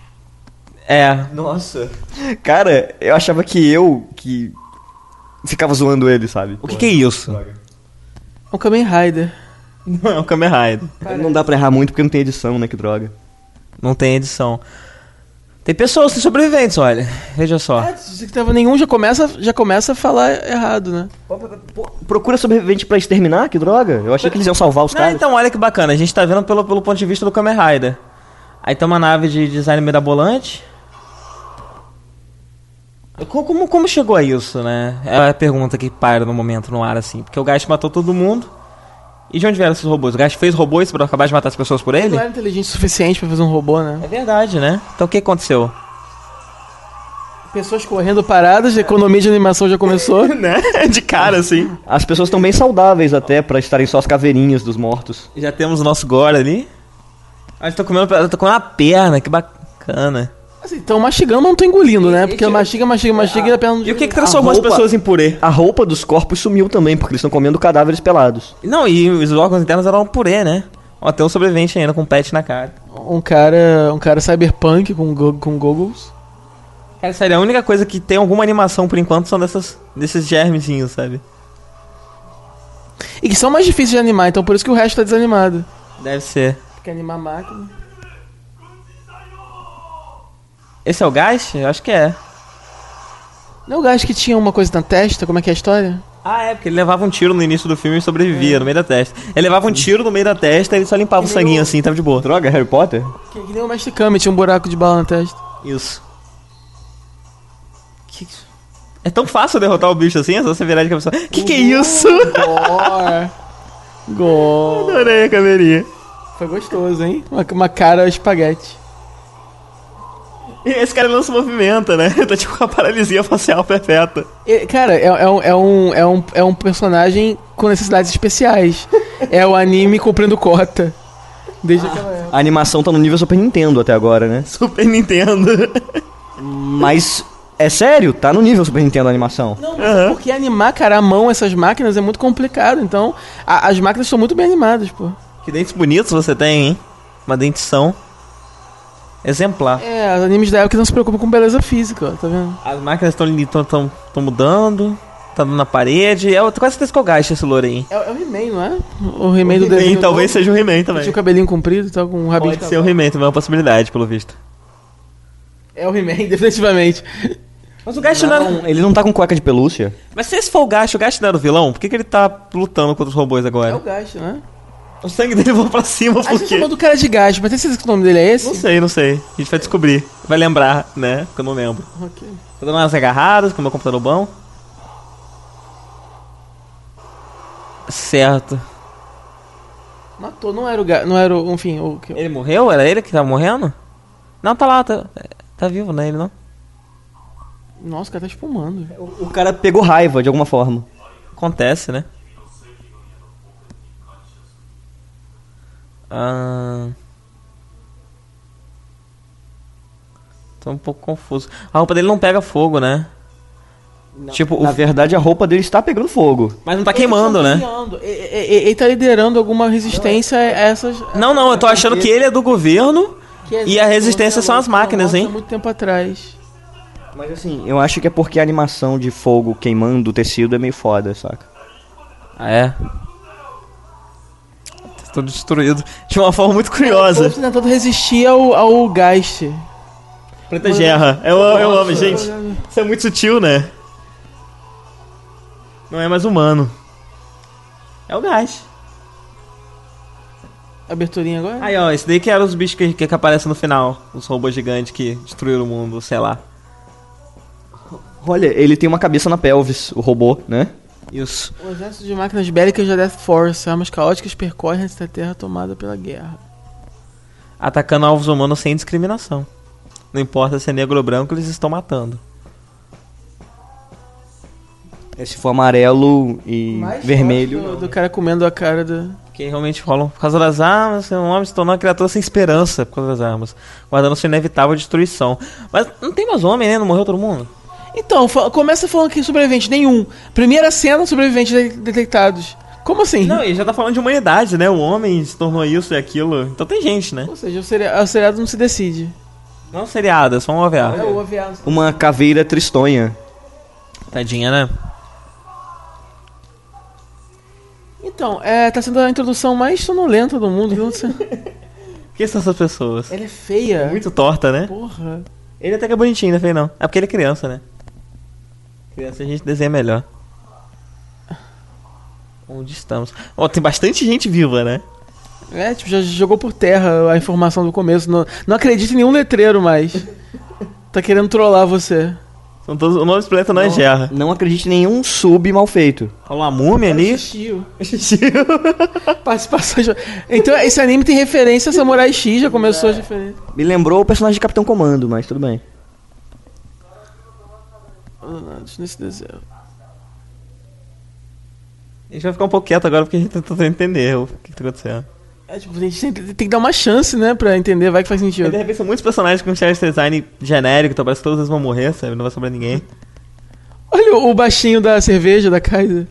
Nossa. Cara, eu achava que ficava zoando ele, sabe? O que é isso? É um Kamen Rider. Não é um Kamen Rider. Não dá pra errar muito porque não tem edição, né? Que droga. Não tem edição. Tem pessoas, tem sobreviventes, olha. Veja só. Se você que tava nenhum, já começa a falar errado, né? Procura sobrevivente pra exterminar, que droga. Eu achei que eles iam salvar os caras. Então, olha que bacana. A gente tá vendo pelo ponto de vista do Kamen Rider. Aí tem uma nave de design mirabolante. Como chegou a isso, né? É a pergunta que paira no momento no ar, assim. Porque o Gast matou todo mundo. E de onde vieram esses robôs? O Gast fez robôs pra acabar de matar as pessoas por ele? Ele não era inteligente o suficiente pra fazer um robô, né? É verdade, né? Então o que aconteceu? Pessoas correndo paradas, a economia de animação já começou. Né? De cara, assim. As pessoas estão bem saudáveis até pra estarem só as caveirinhas dos mortos. Já temos o nosso gore ali. Ah, eles estão comendo a perna, que bacana. Assim, estão mastigando, não estão engolindo, né? Porque mastiga e a perna não... E o que transformou as pessoas em purê? A roupa dos corpos sumiu também, porque eles estão comendo cadáveres pelados. Não, e os órgãos internos eram purê, né? Ó, tem um sobrevivente ainda com um pet na cara. Um cara cyberpunk com goggles. Cara, sério, a única coisa que tem alguma animação por enquanto são desses germezinhos, sabe? E que são mais difíceis de animar, então por isso que o resto tá desanimado. Deve ser. Quer animar a máquina. Esse é o Gast? Eu acho que é. Não é o Gast que tinha uma coisa na testa? Como é que é a história? Ah, é, porque ele levava um tiro no início do filme e sobrevivia no meio da testa. Ele levava um tiro no meio da testa e ele só limpava o sanguinho assim, tava de boa. Droga, Harry Potter? Que nem o Mestre Kami, tinha um buraco de bala na testa. Isso. É tão fácil derrotar o bicho assim, é só você virar de cabeça. Que é isso? Gore. Adorei a caveirinha. Foi gostoso, hein? Uma cara espaguete. E esse cara não se movimenta, né? Tá tipo com a paralisia facial perfeita. Cara, é um personagem com necessidades especiais. É o anime cumprindo cota. Desde aquela época. A animação tá no nível Super Nintendo até agora, né? Super Nintendo. Mas, é sério? Tá no nível Super Nintendo a animação. Não, mas é porque animar, cara, à mão essas máquinas é muito complicado. Então, as máquinas são muito bem animadas, pô. Que dentes bonitos você tem, hein? Uma dentição exemplar. É, os animes da época não se preocupam com beleza física, ó, tá vendo? As máquinas estão mudando, tá dando na parede. É quase certeza que eu gasto esse louro aí. É o He-Man, não é? O He-Man do desenho. Talvez seja o He-Man também. Tinha o cabelinho comprido e tal, com um rabinho. Pode ser o He-Man também, é uma possibilidade, pelo visto. É o He-Man, definitivamente. Mas o Gash não era... Ele não tá com cueca de pelúcia? Mas se esse for o Gash não era o vilão, por que ele tá lutando contra os robôs É agora? o Gash, né? O sangue dele voa pra cima, A por gente quê? chamou do cara de Gash, mas tem certeza que o nome dele é esse? Não sei. A gente vai descobrir. Vai lembrar, né? Que eu não lembro. Ok. Tô dando umas agarradas com o meu computador bom. Certo. Matou, não era o Gash, não era o... Enfim, o... Ele morreu? Era ele que tava morrendo? Não, tá lá, tá vivo, não é ele não? Nossa, o cara tá espumando. O cara pegou raiva de alguma forma. Acontece, né? Tô um pouco confuso. A roupa dele não pega fogo, né? Tipo, Na verdade, a roupa dele está pegando fogo. mas não tá queimando, né? Ele tá liderando alguma resistência a essas... Não, eu tô achando que ele é do governo e a resistência são as máquinas, hein? Há muito tempo atrás. Mas assim, eu acho que é porque a animação de fogo queimando o tecido é meio foda, saca? Ah, é? Tá todo destruído. De uma forma muito curiosa. Ele tá tentando resistir ao Geist. Preta Gerra. Eu amo, gente. Isso é muito sutil, né? Não é mais humano. É o gás. Aberturinha agora? Aí, ó, esse daí que eram os bichos que aparecem no final. Os robôs gigantes que destruíram o mundo, sei lá. Olha, ele tem uma cabeça na pelvis, o robô, né? Isso. O exército de máquinas bélicas da Death Force, armas caóticas percorrem esta terra tomada pela guerra. Atacando alvos humanos sem discriminação. Não importa se é negro ou branco, eles estão matando. Se for amarelo e vermelho. Do cara comendo a cara do... Que realmente rolam por causa das armas. Um homem se tornou uma criatura sem esperança por causa das armas, guardando sua inevitável destruição. Mas não tem mais homem, né? Não morreu todo mundo? Então, começa falando que sobrevivente nenhum. Primeira cena, sobreviventes detectados. Como assim? Não, ele já tá falando de humanidade, né? O homem se tornou isso e aquilo. Então tem gente, né? Ou seja, o seriado não se decide. Não é um seriado, é só um OVA. É o OVA. Uma caveira tristonha. Tadinha, né? Então, tá sendo a introdução mais sonolenta do mundo. Quem são essas pessoas? Ela é feia. Muito torta, né? Porra. Ele até que é bonitinho, não é feio não. É porque ele é criança, né? Criança a gente desenha melhor. Onde estamos? Ó, tem bastante gente viva, né? Tipo, já jogou por terra a informação do começo. Não acredita em nenhum letreiro mais. Tá querendo trollar você. São todos, o nome desse planeta não é Gerra. Não acredite em nenhum sub mal feito. Rola uma múmia ali. Shishio. Participação. Então, esse anime tem referência a Samurai X, já começou diferente. Me lembrou o personagem de Capitão Comando, mas tudo bem. Nesse deserto. A gente vai ficar um pouco quieto agora porque a gente tá tentando entender o que tá acontecendo. Tipo, a gente tem que dar uma chance, né, pra entender, vai que faz sentido. Mas de repente são muitos personagens com character design genérico, então parece que todos eles vão morrer, sabe? Não vai sobrar ninguém. Olha o baixinho da cerveja da Kaiser.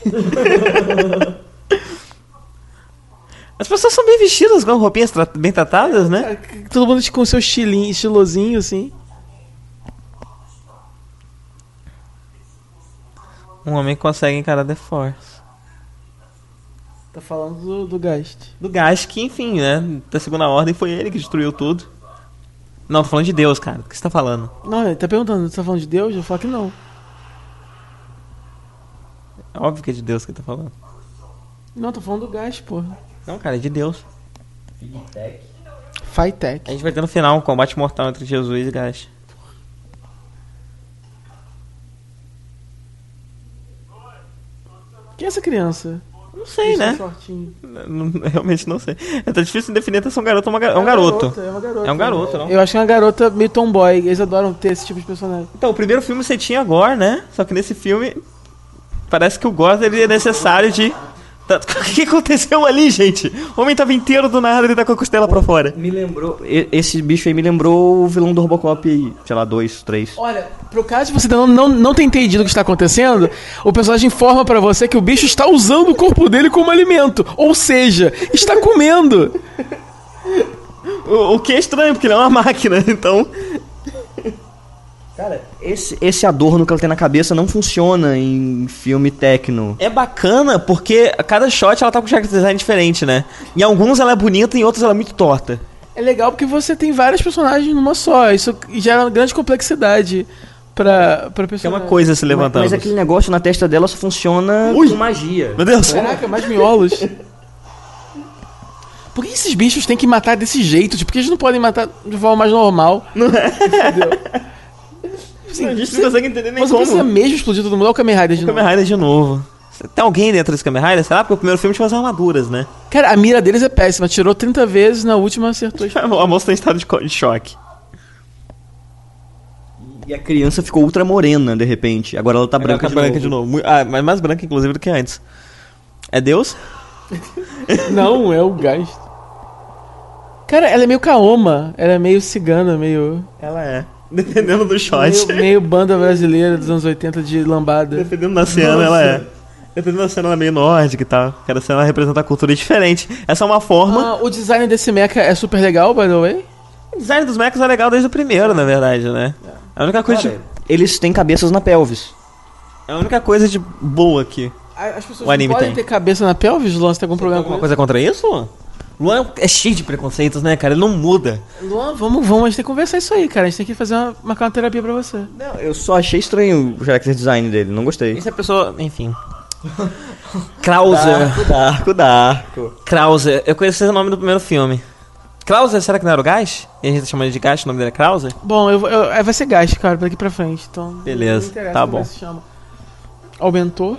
As pessoas são bem vestidas, com roupinhas bem tratadas, né? Todo mundo com seu estilosinho, assim. Um homem que consegue encarar The Force. Tá falando do Geist. Do Geist, que enfim, né? Da segunda ordem foi ele que destruiu tudo. Não, tô falando de Deus, cara. O que você tá falando? Não, ele tá perguntando, você tá falando de Deus? Eu falo que não. É óbvio que é de Deus que ele tá falando. Não, tô falando do Geist, porra. Não, cara, é de Deus. Fitech. A gente vai ter no final um combate mortal entre Jesus e Geist. Quem é essa criança? Não sei, né? Realmente não sei. É tão difícil definir se é um garoto ou é um garoto. É uma garota. É um garoto, não? Eu acho que é uma garota meio tomboy. Eles adoram ter esse tipo de personagem. Então, o primeiro filme você tinha Gore, né? Só que nesse filme parece que o Gore ele é necessário de... O que aconteceu ali, gente? O homem tava inteiro do nada, ele tá com a costela pra fora. Me lembrou... Esse bicho aí me lembrou o vilão do Robocop, sei lá, 2, 3. Olha, pro caso de você não ter entendido o que está acontecendo, o personagem informa pra você que o bicho está usando o corpo dele como alimento. Ou seja, está comendo. O que é estranho, porque ele é uma máquina, então... Cara, esse adorno que ela tem na cabeça não funciona em filme techno. É bacana porque a cada shot ela tá com um character design diferente, né? Em alguns ela é bonita, em outros ela é muito torta. É legal porque você tem vários personagens numa só. Isso gera uma grande complexidade pra personagem. É uma coisa se levantando. Mas aquele negócio na testa dela só funciona com magia. Meu Deus! Caraca, mais miolos. Por que esses bichos têm que matar desse jeito? Tipo, por que eles não podem matar de forma mais normal? Não é? Entendeu? Assim, A gente não consegue entender nem mas como. você precisa mesmo explodir todo mundo? Olha o Kamen Rider de novo. Kamen Rider de novo. Tem alguém dentro desse Kamen Rider? Será? Porque o primeiro filme tinha umas armaduras, né? Cara, a mira deles é péssima. Tirou 30 vezes, na última acertou. A moça tá em estado de choque. E a criança ficou ultra morena, de repente. Agora ela tá branca, de novo. Mas mais branca, inclusive, do que antes. É Deus? Não, é o gás. Cara, ela é meio Kaoma. Ela é meio cigana, meio... Ela é. Dependendo do shot. Meio banda brasileira dos anos 80 de lambada. Dependendo da cena, ela é. Dependendo da cena, ela é meio nórdica e tal. Cada cena representa a cultura diferente. Essa é uma forma... O design desse mecha é super legal, by the way. O design dos mechas é legal desde o primeiro, na verdade, né? A única coisa Cara, eles têm cabeças na pelvis. É a única coisa de boa aqui. As pessoas O anime podem tem. ter cabeça na pelvis, Luan? Você tem algum problema com Alguma isso? coisa contra isso, Luan? Luan é cheio de preconceitos, né, cara? Ele não muda. Luan, vamos, a gente tem que conversar isso aí, cara. A gente tem que marcar uma terapia pra você. Não, eu só achei estranho o character design dele, não gostei. Isso é a pessoa... Enfim. Krauser. Darko. Krauser. Eu conheci esse nome do primeiro filme. Krauser, será que não era o Gás? E a gente tá chamando ele de Gás, o nome dele é Krauser? Bom, vai ser gás, cara, daqui pra frente. Então, beleza, não interessa tá como bom. se chama. Aumentou?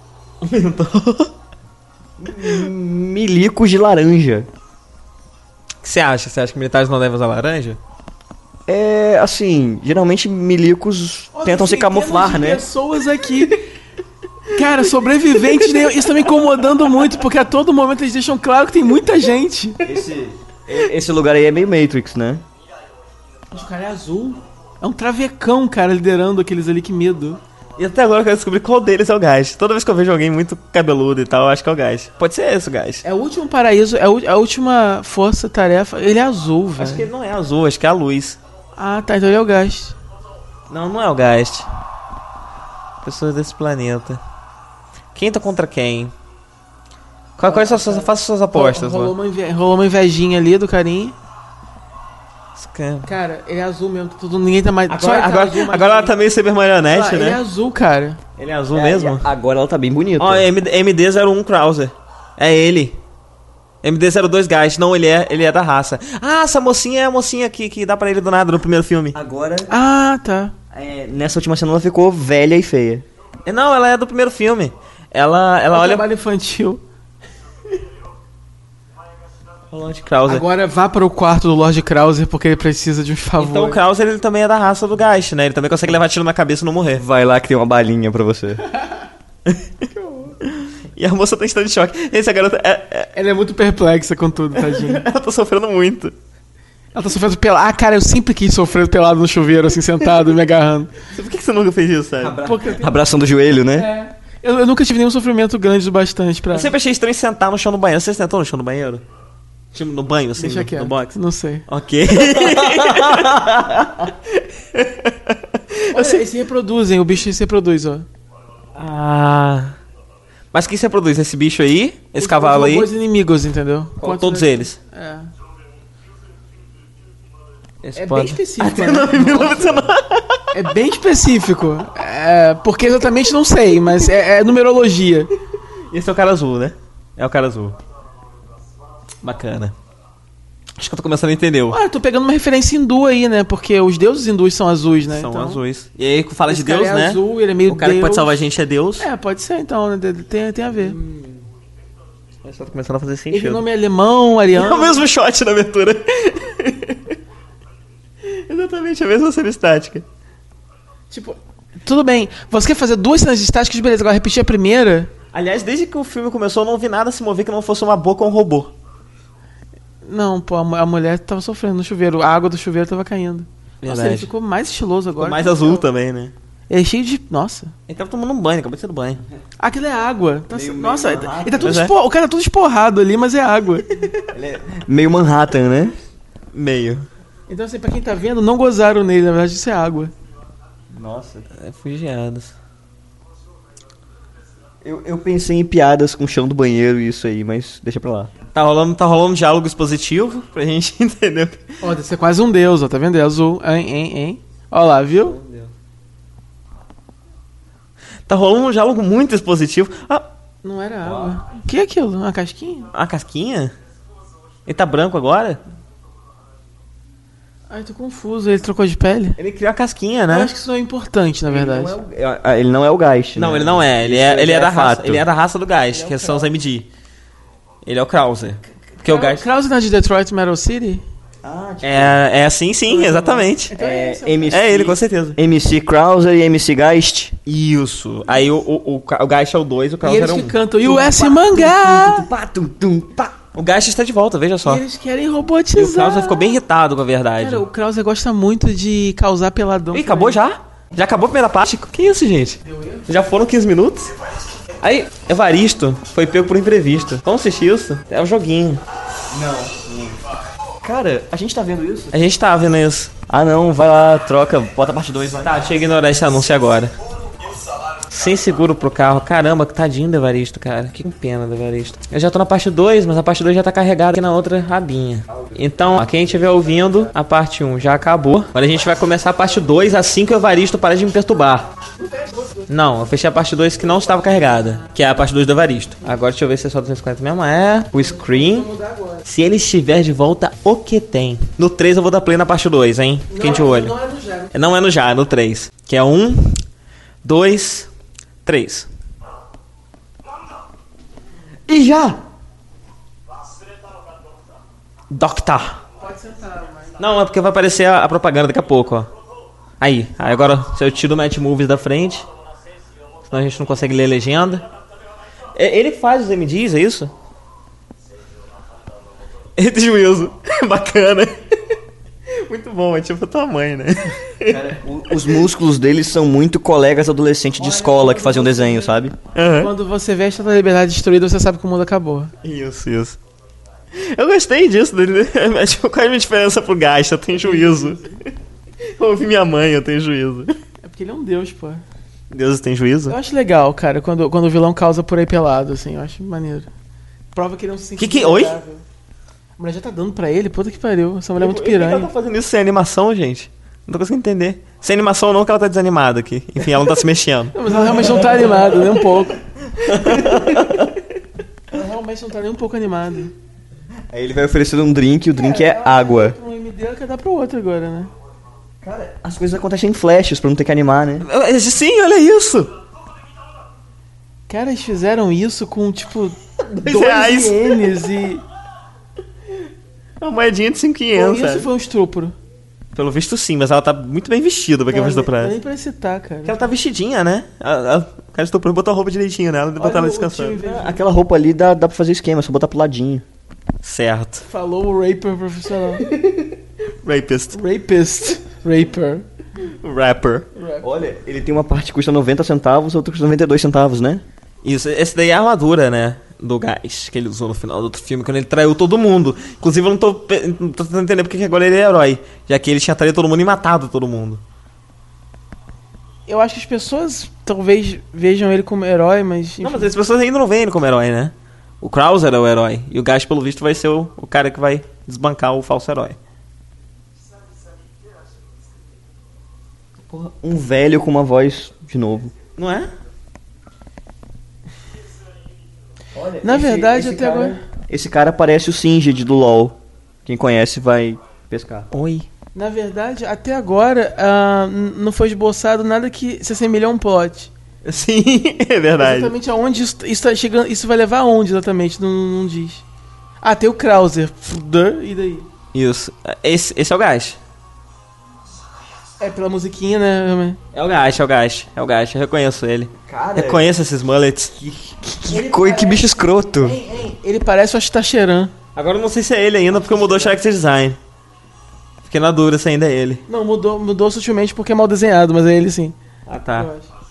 Milicos de laranja. O que você acha? Você acha que militares não devem usar laranja? É, assim, geralmente milicos tentam se camuflar, né? Pessoas aqui. Cara, sobreviventes, né? Isso tá me incomodando muito, porque a todo momento eles deixam claro que tem muita gente. Esse lugar aí é meio Matrix, né? Mas o cara é azul. É um travecão, cara, liderando aqueles ali, que medo. E até agora eu quero descobrir qual deles é o Gás. Toda vez que eu vejo alguém muito cabeludo e tal, eu acho que é o Gás. Pode ser esse o Gás. É o último paraíso, é a última força-tarefa. Ele é azul, velho. Acho que ele não é azul, acho que é a luz. Ah, tá, então ele é o Gás. Não, não é o Gás. Pessoas desse planeta. Quem tá contra quem? Quais são suas, faça suas apostas, Rolou uma invejinha ali do carinha. mano. Cara, ele é azul mesmo, ninguém tá mais... só ele tá azul, mas Agora ela tá meio cyber marionete, ele né? é azul, cara. Ele é azul mesmo? Agora ela tá bem bonita. Ó, MD-01 Krauser. É ele. MD-02 Gás. Não, ele é da raça. Ah, essa mocinha é a mocinha que dá pra ele do nada no primeiro filme. Agora, Ah, tá. nessa última cena ela ficou velha e feia. Não, ela é do primeiro filme. Ela olha... Trabalho infantil. O Lord Krauser. Agora vá para o quarto do Lord Krauser, porque ele precisa de uns favores. Então o Krauser, ele também é da raça do Geist, né? Ele também consegue levar tiro na cabeça e não morrer. Vai lá que tem uma balinha pra você. E a moça tá em estado de choque. Essa garota... Ela é muito perplexa com tudo, tadinha. Ela tá sofrendo muito. Ela tá sofrendo pelado. Ah, cara, eu sempre quis sofrer pelado no chuveiro, assim, sentado, me agarrando. Por que você nunca fez isso, sério? Porque eu tenho... Abraçando o joelho, né? Eu nunca tive nenhum sofrimento grande o bastante pra... Eu sempre achei estranho sentar no chão do banheiro. Você sentou no chão do banheiro? Tipo, no banho, assim? Deixa quieto. No box? Não sei. Ok. Olha, eles se reproduzem, o bicho se reproduz, ó. Ah... Mas quem se reproduz? Esse bicho aí? Esse cavalo aí? Os robôs inimigos, entendeu? Com todos eles. É. Esse É pode... bem específico, né? É bem específico. Porque exatamente não sei, mas é numerologia. Esse é o cara azul, né? É o cara azul. Bacana. Acho que eu tô começando a entender. Olha, eu tô pegando uma referência hindu aí, né? Porque os deuses hindus são azuis, né? São então, azuis. E aí, fala de esse cara Deus, é né? azul, ele é meio O cara que Deus. pode salvar a gente é Deus. Pode ser então, né? Tem a ver. Só tá começando a fazer Esse sentido. nome é alemão, É ariano. o mesmo shot na abertura. Exatamente, a mesma cena estática. Tipo, tudo bem. Você quer fazer 2 cenas estáticas, beleza. Agora repetir a primeira... Aliás, desde que o filme começou, eu não vi nada se mover que não fosse uma boca ou um robô. Não, pô, a mulher tava sofrendo no chuveiro. A água do chuveiro tava caindo. Nossa, Verdade. ele ficou mais estiloso agora. Ficou mais azul também, né? Ele é cheio de... Nossa. Ele tava tomando um banho, acabou de ser do banho. Aquilo é água. Nossa, ele tá tudo Mas é. o cara tá tudo esporrado ali, mas é água. Meio Manhattan, né? Meio. Então, assim, pra quem tá vendo, não gozaram nele. Na verdade, isso é água. Nossa. Refugiados. Eu pensei em piadas com o chão do banheiro e isso aí, mas deixa pra lá. Tá rolando diálogo expositivo pra gente entender. Ó, deve ser quase um deus, ó. Tá vendo? É azul. Hein? Ó lá, viu? Tá rolando um diálogo muito expositivo. Ah, Não era água. O que é aquilo? Uma casquinha? a casquinha? Ele tá branco agora? Ai, tô confuso. Ele trocou de pele? Ele criou a casquinha, Eu né? acho que isso não é importante, na verdade. Ele não é o Geist, Não, né? ele não é. Ele Isso é da raça. fato. Ele é da raça do Geist, que são os MD. Ele é o Krauser. Porque o Geist. Krause não é de Detroit Metal City? É assim, sim, exatamente. É, MC, É ele, com certeza. MC Krauser e MC Geist. Isso. Aí o Geist é o 2, o E Krauser eles é o que 1. cantam US Mangá! O Geist está de volta, veja só. E eles querem E o robotizar. Krauser ficou bem irritado com a verdade. Cara, o Krause gosta muito de causar peladão. Ih, acabou já? Já acabou a primeira parte? Que isso, gente? Já foram 15 minutos? Aí, Evaristo foi pego por imprevisto. Vamos assistir isso? É um joguinho. Cara, a gente tá vendo isso? A gente tá vendo isso. Ah não, vai lá, troca, bota a parte 2, vai. Tá, deixa eu ignorar esse anúncio agora. Sem seguro pro carro. Caramba, que tadinho do Evaristo, cara. Que pena do Evaristo. Eu já tô na parte 2, mas a parte 2 já tá carregada aqui na outra rabinha. Então, ó, quem estiver ouvindo, a parte 1 já acabou. Agora a gente vai começar a parte 2 assim que o Evaristo parar de me perturbar. Não, eu fechei a parte 2 que não estava carregada, que é a parte 2 do Evaristo. Agora deixa eu ver se é só 240 mesmo. É, o screen. Se ele estiver de volta, o que tem? No 3 eu vou dar play na parte 2, hein? Fiquem de olho. Não é no já, é no 3. Que é 1, 2, 3. E já! Doctor. Não, é porque vai aparecer a propaganda daqui a pouco, ó. Aí agora se eu tiro o Match Movies da frente, senão a gente não consegue ler a legenda. Ele faz os MDs, é isso? Ele tem juízo. Bacana. Muito bom, é tipo a tua mãe, né? Cara, os músculos deles são muito colegas adolescentes de escola que faziam desenho, sabe? Quando você veste a liberdade destruída, você sabe que o mundo acabou. Isso. Eu gostei disso. Tipo, qual é a minha diferença pro Geist? Eu tenho juízo. Eu ouvi minha mãe, eu tenho juízo. É porque ele é um deus, pô. Deus tem juízo? Eu acho legal, cara, quando o vilão causa por aí pelado, assim. Eu acho maneiro. Prova que ele não se sente Oi? vulnerável. A mulher já tá dando pra ele? Puta que pariu. Essa mulher é muito Por que ela piranha. tá fazendo isso sem animação, gente? Não tô conseguindo entender. Sem animação não, que ela tá desanimada aqui. Enfim, ela não tá se mexendo. Não, mas ela realmente não tá animada, nem um pouco. Ela realmente não tá nem um pouco animada. Aí ele vai oferecendo um drink, o drink é água. Um MD ela quer dar pro outro agora, né? Cara, as coisas acontecem em flashes pra não ter que animar, né? Sim, olha isso. Cara, eles fizeram isso com, tipo, 2 reais. ienes e... É uma moedinha de 5,500, Isso sabe? foi um estupro. Pelo visto sim, mas ela tá muito bem vestida pra quem vai estuprar. Nem pra citar, cara. Porque ela tá vestidinha, né? O cara estuprou e botou a roupa direitinho nela e botou ela descansando. Aquela roupa ali dá pra fazer esquema, é só botar pro ladinho. Certo. Falou o raper profissional. Rapist. Raper. Rapper. Olha, ele tem uma parte que custa 90 centavos, outra custa 92 centavos, né? Isso, esse daí é a armadura, né? Do Geist, que ele usou no final do outro filme, quando ele traiu todo mundo. Inclusive, eu não tô tentando entender porque que agora ele é herói. Já que ele tinha traído todo mundo e matado todo mundo. Eu acho que as pessoas talvez vejam ele como herói, mas... Não, mas as pessoas ainda não veem ele como herói, né? O Krauser é o herói. E o Geist, pelo visto, vai ser o cara que vai desbancar o falso herói. Porra, um velho com uma voz de novo. Não é? Olha, Na verdade, até agora... Esse cara parece o Singed do LoL. Quem conhece vai pescar. Oi. Na verdade, até agora, não foi esboçado nada que se assemelhe a um plot. Sim, é verdade. Exatamente aonde isso tá chegando. Isso vai levar aonde exatamente? Não diz. Ah, tem o Krauser. E daí? Isso. Esse é o Gás. É, pela musiquinha, né? É o Gás. Eu reconheço ele. Cara, Reconheço esses mullets. que bicho escroto. Ele parece o Astacheran. Agora eu não sei se é ele ainda, porque mudou o character design. Fiquei na dúvida se ainda é ele. Não, mudou sutilmente porque é mal desenhado, mas é ele sim. Ah, tá. Eu acho.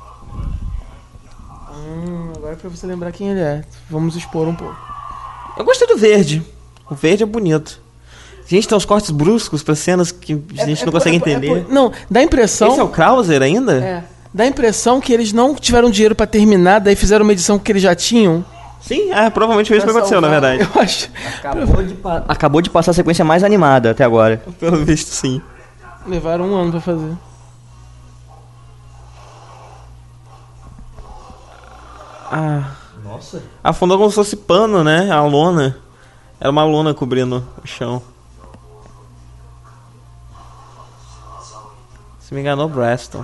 Agora é pra você lembrar quem ele é. Vamos expor um pouco. Eu gostei do verde. O verde é bonito. Gente, tem uns cortes bruscos pra cenas que a gente não consegue entender. Não, dá a impressão... Esse é o Krauser ainda? É. Dá a impressão que eles não tiveram dinheiro pra terminar, daí fizeram uma edição que eles já tinham. Sim, provavelmente foi isso que aconteceu, na verdade. Eu acho. Acabou de passar a sequência mais animada até agora. Pelo visto, sim. Levaram 1 ano pra fazer. Nossa. Afundou como se fosse pano, né? A lona. Era uma lona cobrindo o chão. Se me enganou, Braston.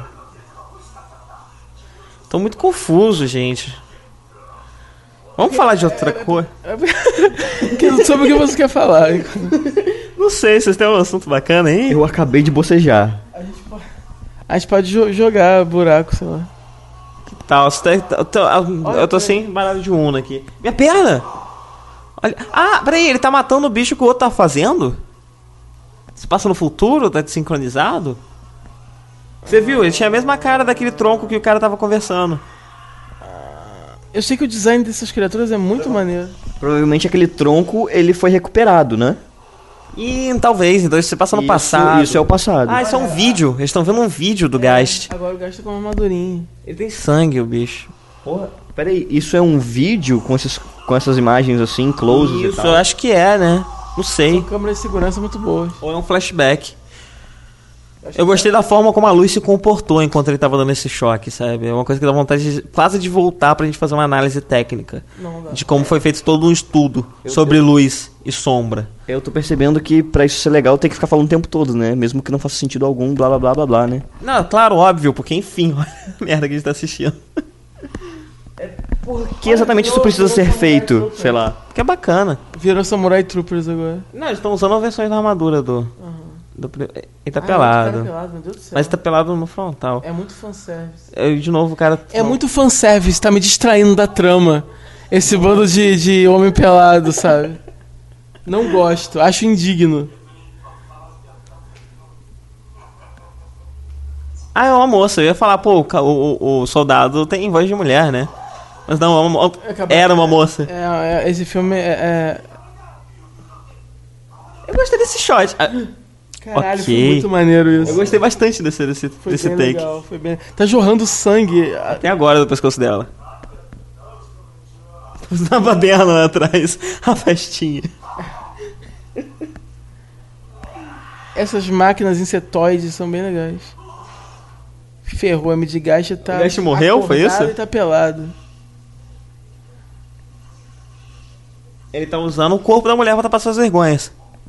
Tô muito confuso, gente. Vamos falar de outra coisa? Sobre o que você quer falar. Não sei, vocês têm um assunto bacana aí? Eu acabei de bocejar. A gente pode jogar buraco, sei lá. Que tal? Eu tô sem baralho de Uno aqui. Minha perna! Olha. Peraí, ele tá matando o bicho que o outro tá fazendo? Se passa no futuro? Tá desincronizado? Você viu? Ele tinha a mesma cara daquele tronco que o cara tava conversando. Eu sei que o design dessas criaturas é muito maneiro. Provavelmente aquele tronco, ele foi recuperado, né? Talvez, então isso se passa no passado. Isso é o passado. Isso é um vídeo. Eles estão vendo um vídeo do Geist. Agora o Geist tá com uma armadurinha. Ele tem sangue, o bicho. Porra, peraí, isso é um vídeo com essas imagens assim, closes e Isso, tal? eu acho que é, né? Não sei. São câmeras de segurança muito boas. Ou é um flashback. Eu gostei da forma como a luz se comportou enquanto ele tava dando esse choque, sabe? É uma coisa que dá vontade quase de voltar pra gente fazer uma análise técnica. Não dá. De como foi feito todo um estudo sobre luz e sombra. Eu tô percebendo que pra isso ser legal tem que ficar falando o tempo todo, né? Mesmo que não faça sentido algum, blá blá blá blá blá, né? Não, claro, óbvio, porque enfim, olha a merda que a gente tá assistindo. Por que exatamente isso precisa ser feito? Sei lá. Porque é bacana. Virou Samurai Troopers agora. Não, eles estão usando versões da armadura do... Ele tá Ele pelado. tá pelado, meu Deus do céu. Mas tá pelado no frontal. É muito fanservice. De novo, o cara... É muito fanservice, tá me distraindo da trama. Esse bando de homem pelado, sabe? Não gosto, acho indigno. É uma moça. Eu ia falar, pô, o soldado tem voz de mulher, né? Mas não, era uma moça. Esse filme Eu gostei desse shot. Caralho, Ok. foi muito maneiro isso. Eu gostei bastante desse Foi bem take. legal, foi bem... Tá jorrando sangue. Até agora do pescoço dela. Na baderna lá atrás. A festinha. Essas máquinas insetoides são bem legais. Ferrou, a Midgast tá... O Geist morreu, foi isso? E tá pelado. Ele tá usando o corpo da mulher pra tapar suas vergonhas.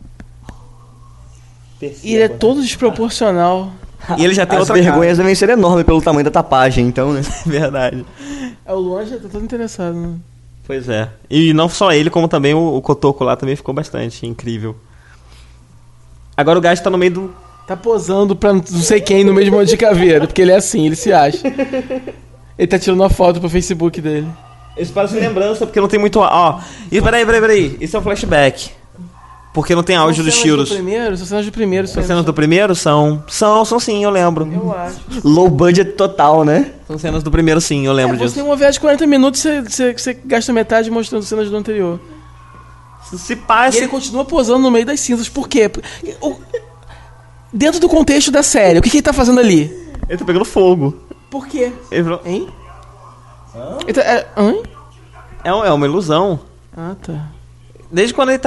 E ele é todo desproporcional. E ele já tem As outra vergonhas devem ser enormes pelo tamanho da tapagem, então, né? Verdade. O Luan já tá todo interessado, né? Pois é. E não só ele, como também o Kotoko lá também ficou bastante incrível. Agora o Geist tá no meio do... Tá posando pra não sei quem no meio de um monte de caveira, porque ele é assim, ele se acha. Ele tá tirando uma foto pro Facebook dele. Isso parece lembrança, porque não tem muito... E peraí. Isso é um flashback. Porque não tem áudio dos tiros. São cenas do primeiro. São cenas do primeiro? São sim, eu lembro. Eu acho. Low budget total, né? São cenas do primeiro sim, eu lembro Você disso. tem uma viagem de 40 minutos e você gasta metade mostrando cenas do anterior. Se passa... E ele continua posando no meio das cinzas. Por quê? Dentro do contexto da série, o que ele tá fazendo ali? Ele tá pegando fogo. Por quê? Ele falou... Hein? Ele tá, hein? É uma ilusão. Ah, tá. Desde quando ele tá...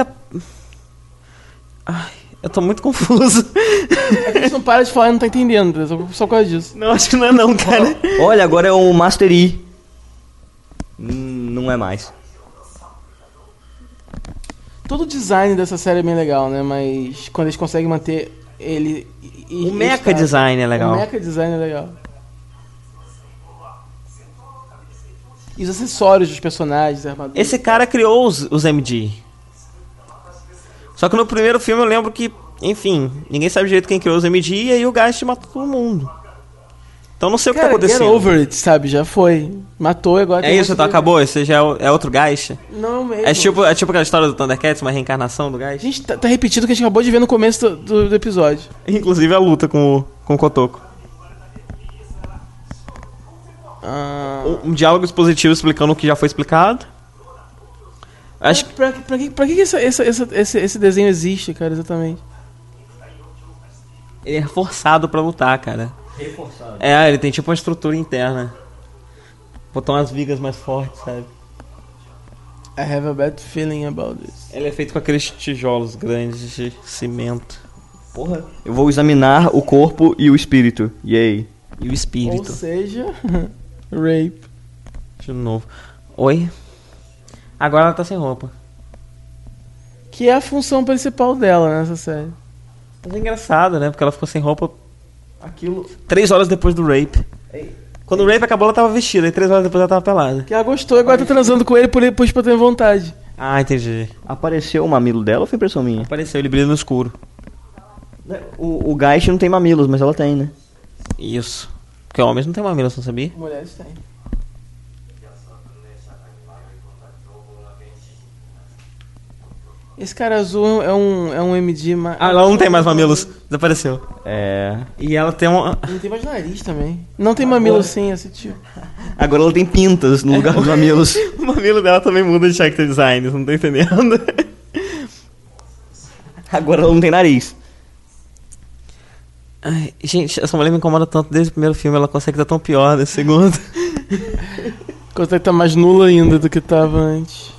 Ai, eu tô muito confuso. É que a gente não para de falar e não tá entendendo, só por causa disso. Não, acho que não é não, cara. Olha, agora é o Master Yi. Não é mais. Todo o design dessa série é bem legal, né? Mas quando eles conseguem manter ele... O mecha design é legal. O mecha design é legal. E os acessórios dos personagens, armaduras. Esse cara criou os MG. Só que no primeiro filme eu lembro que, enfim, ninguém sabe direito quem criou os MG e aí o Geist matou todo mundo. Então não sei o que tá acontecendo. Get over it, sabe? Já foi. Matou, agora... É isso, então acabou? Esse já é outro Geist? Não mesmo. É tipo aquela história do Thundercats, uma reencarnação do Geist? A gente tá repetindo o que a gente acabou de ver no começo do episódio. Inclusive a luta com o Kotoko. Um diálogo expositivo explicando o que já foi explicado. Acho que... Pra que esse desenho existe, cara, exatamente? Ele é forçado pra lutar, cara. Reforçado. É, ele tem tipo uma estrutura interna. Botar umas vigas mais fortes, sabe? I have a bad feeling about this. Ele é feito com aqueles tijolos grandes de cimento. Porra. Eu vou examinar o corpo e o espírito. Yay. E o espírito. Ou seja, rape. De novo. Oi? Agora ela tá sem roupa. Que é a função principal dela nessa série. Mas é engraçado, né? Porque ela ficou sem roupa 3 horas depois do rape. Quando o rape acabou, ela tava vestida. E 3 horas depois ela tava pelada. Que ela gostou e agora tá transando com ele por ter vontade. Ah, entendi. Apareceu o mamilo dela ou foi impressão minha? Apareceu, ele brilha no escuro. O Geist não tem mamilos, mas ela tem, né? Isso. Porque homens não tem mamilos, não sabia? Mulheres têm. Esse cara azul é um MD... Ah, ela não tem mais mamilos. Desapareceu. É. E ela tem uma... Não tem mais nariz também. Não tem mamilo sim, esse tipo. Agora ela tem pintas no lugar dos mamilos. O mamilo dela também muda de character design, não tô entendendo. Agora ela não tem nariz. Ai, gente, essa mulher me incomoda tanto desde o primeiro filme, ela consegue estar tão pior nesse segundo. Consegue estar mais nula ainda do que tava antes.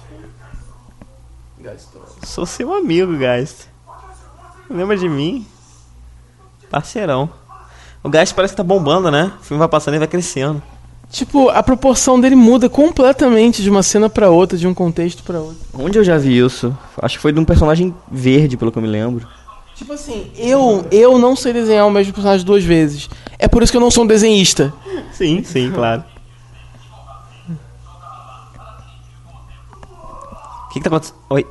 Sou seu amigo, Geist. Lembra de mim? Parceirão. O Geist parece que tá bombando, né? O filme vai passando e vai crescendo. Tipo, a proporção dele muda completamente de uma cena pra outra, de um contexto pra outro. Onde eu já vi isso? Acho que foi de um personagem verde, pelo que eu me lembro. Tipo assim, eu não sei desenhar o mesmo personagem 2 vezes. É por isso que eu não sou um desenhista. Sim, claro. O que tá acontecendo? Oi.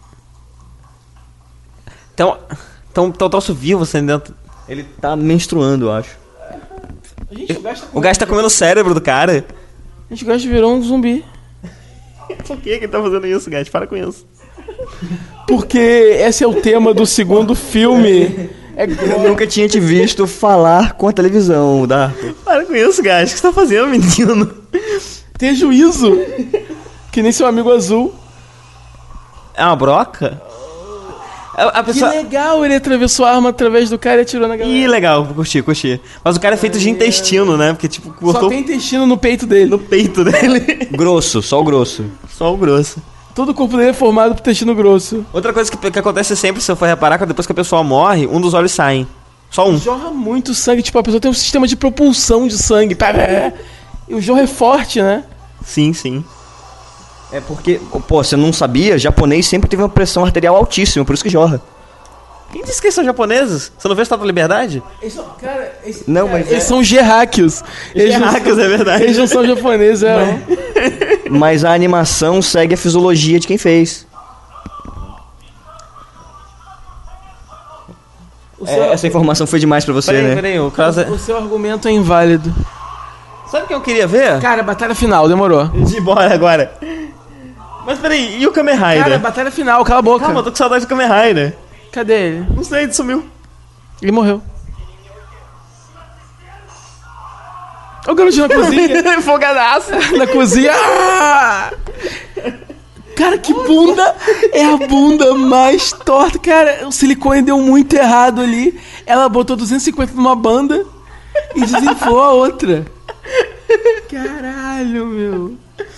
Então o troço vivo você dentro. Ele tá menstruando, eu acho. Gente, O Geist tá comendo o cérebro do cara. A gente gosta de virar um zumbi. Por que ele tá fazendo isso, Geist? Para com isso. Porque esse é o tema do segundo filme. Eu nunca tinha te visto falar com a televisão, Darko. Para com isso, Geist. O que você tá fazendo, menino? Ter juízo. Que nem seu amigo azul. É uma broca? A pessoa... Que legal, ele atravessou a arma através do cara e atirou na galera. Ih, legal, curti. Mas o cara é feito de intestino, né? Porque, tipo, cortou Só tem intestino no peito dele. no peito dele. Grosso, só o grosso. Só o grosso. Todo o corpo dele é formado por intestino grosso. Outra coisa que acontece sempre, se eu for reparar, que depois que a pessoa morre, um dos olhos saem. Só um. Jorra muito sangue, tipo, a pessoa tem um sistema de propulsão de sangue. E o jorro é forte, né? Sim. É porque, pô, você não sabia? Japonês sempre teve uma pressão arterial altíssima, por isso que jorra. Quem disse que eles são japoneses? Você não vê a Estátua da Liberdade? Não, mas eles são gerráquios. Gerráquios, é verdade. Eles não são japoneses, Mas a animação segue a fisiologia de quem fez. Essa informação foi demais pra você, né? Peraí, O seu argumento é inválido. Sabe o que eu queria ver? Cara, batalha final, demorou. De bora agora. Mas peraí, e o Kamen Rider? Cara, batalha final, cala a boca. Calma, eu tô com saudade do Kamen Rider. Cadê ele? Não sei, ele sumiu. Ele morreu. Olha o garotinho na cozinha. Empolgadaço. Na cozinha. Ah! Cara, que bunda. É a bunda mais torta. Cara, o silicone deu muito errado ali. Ela botou 250 numa banda e desinflou a outra. Caralho, meu.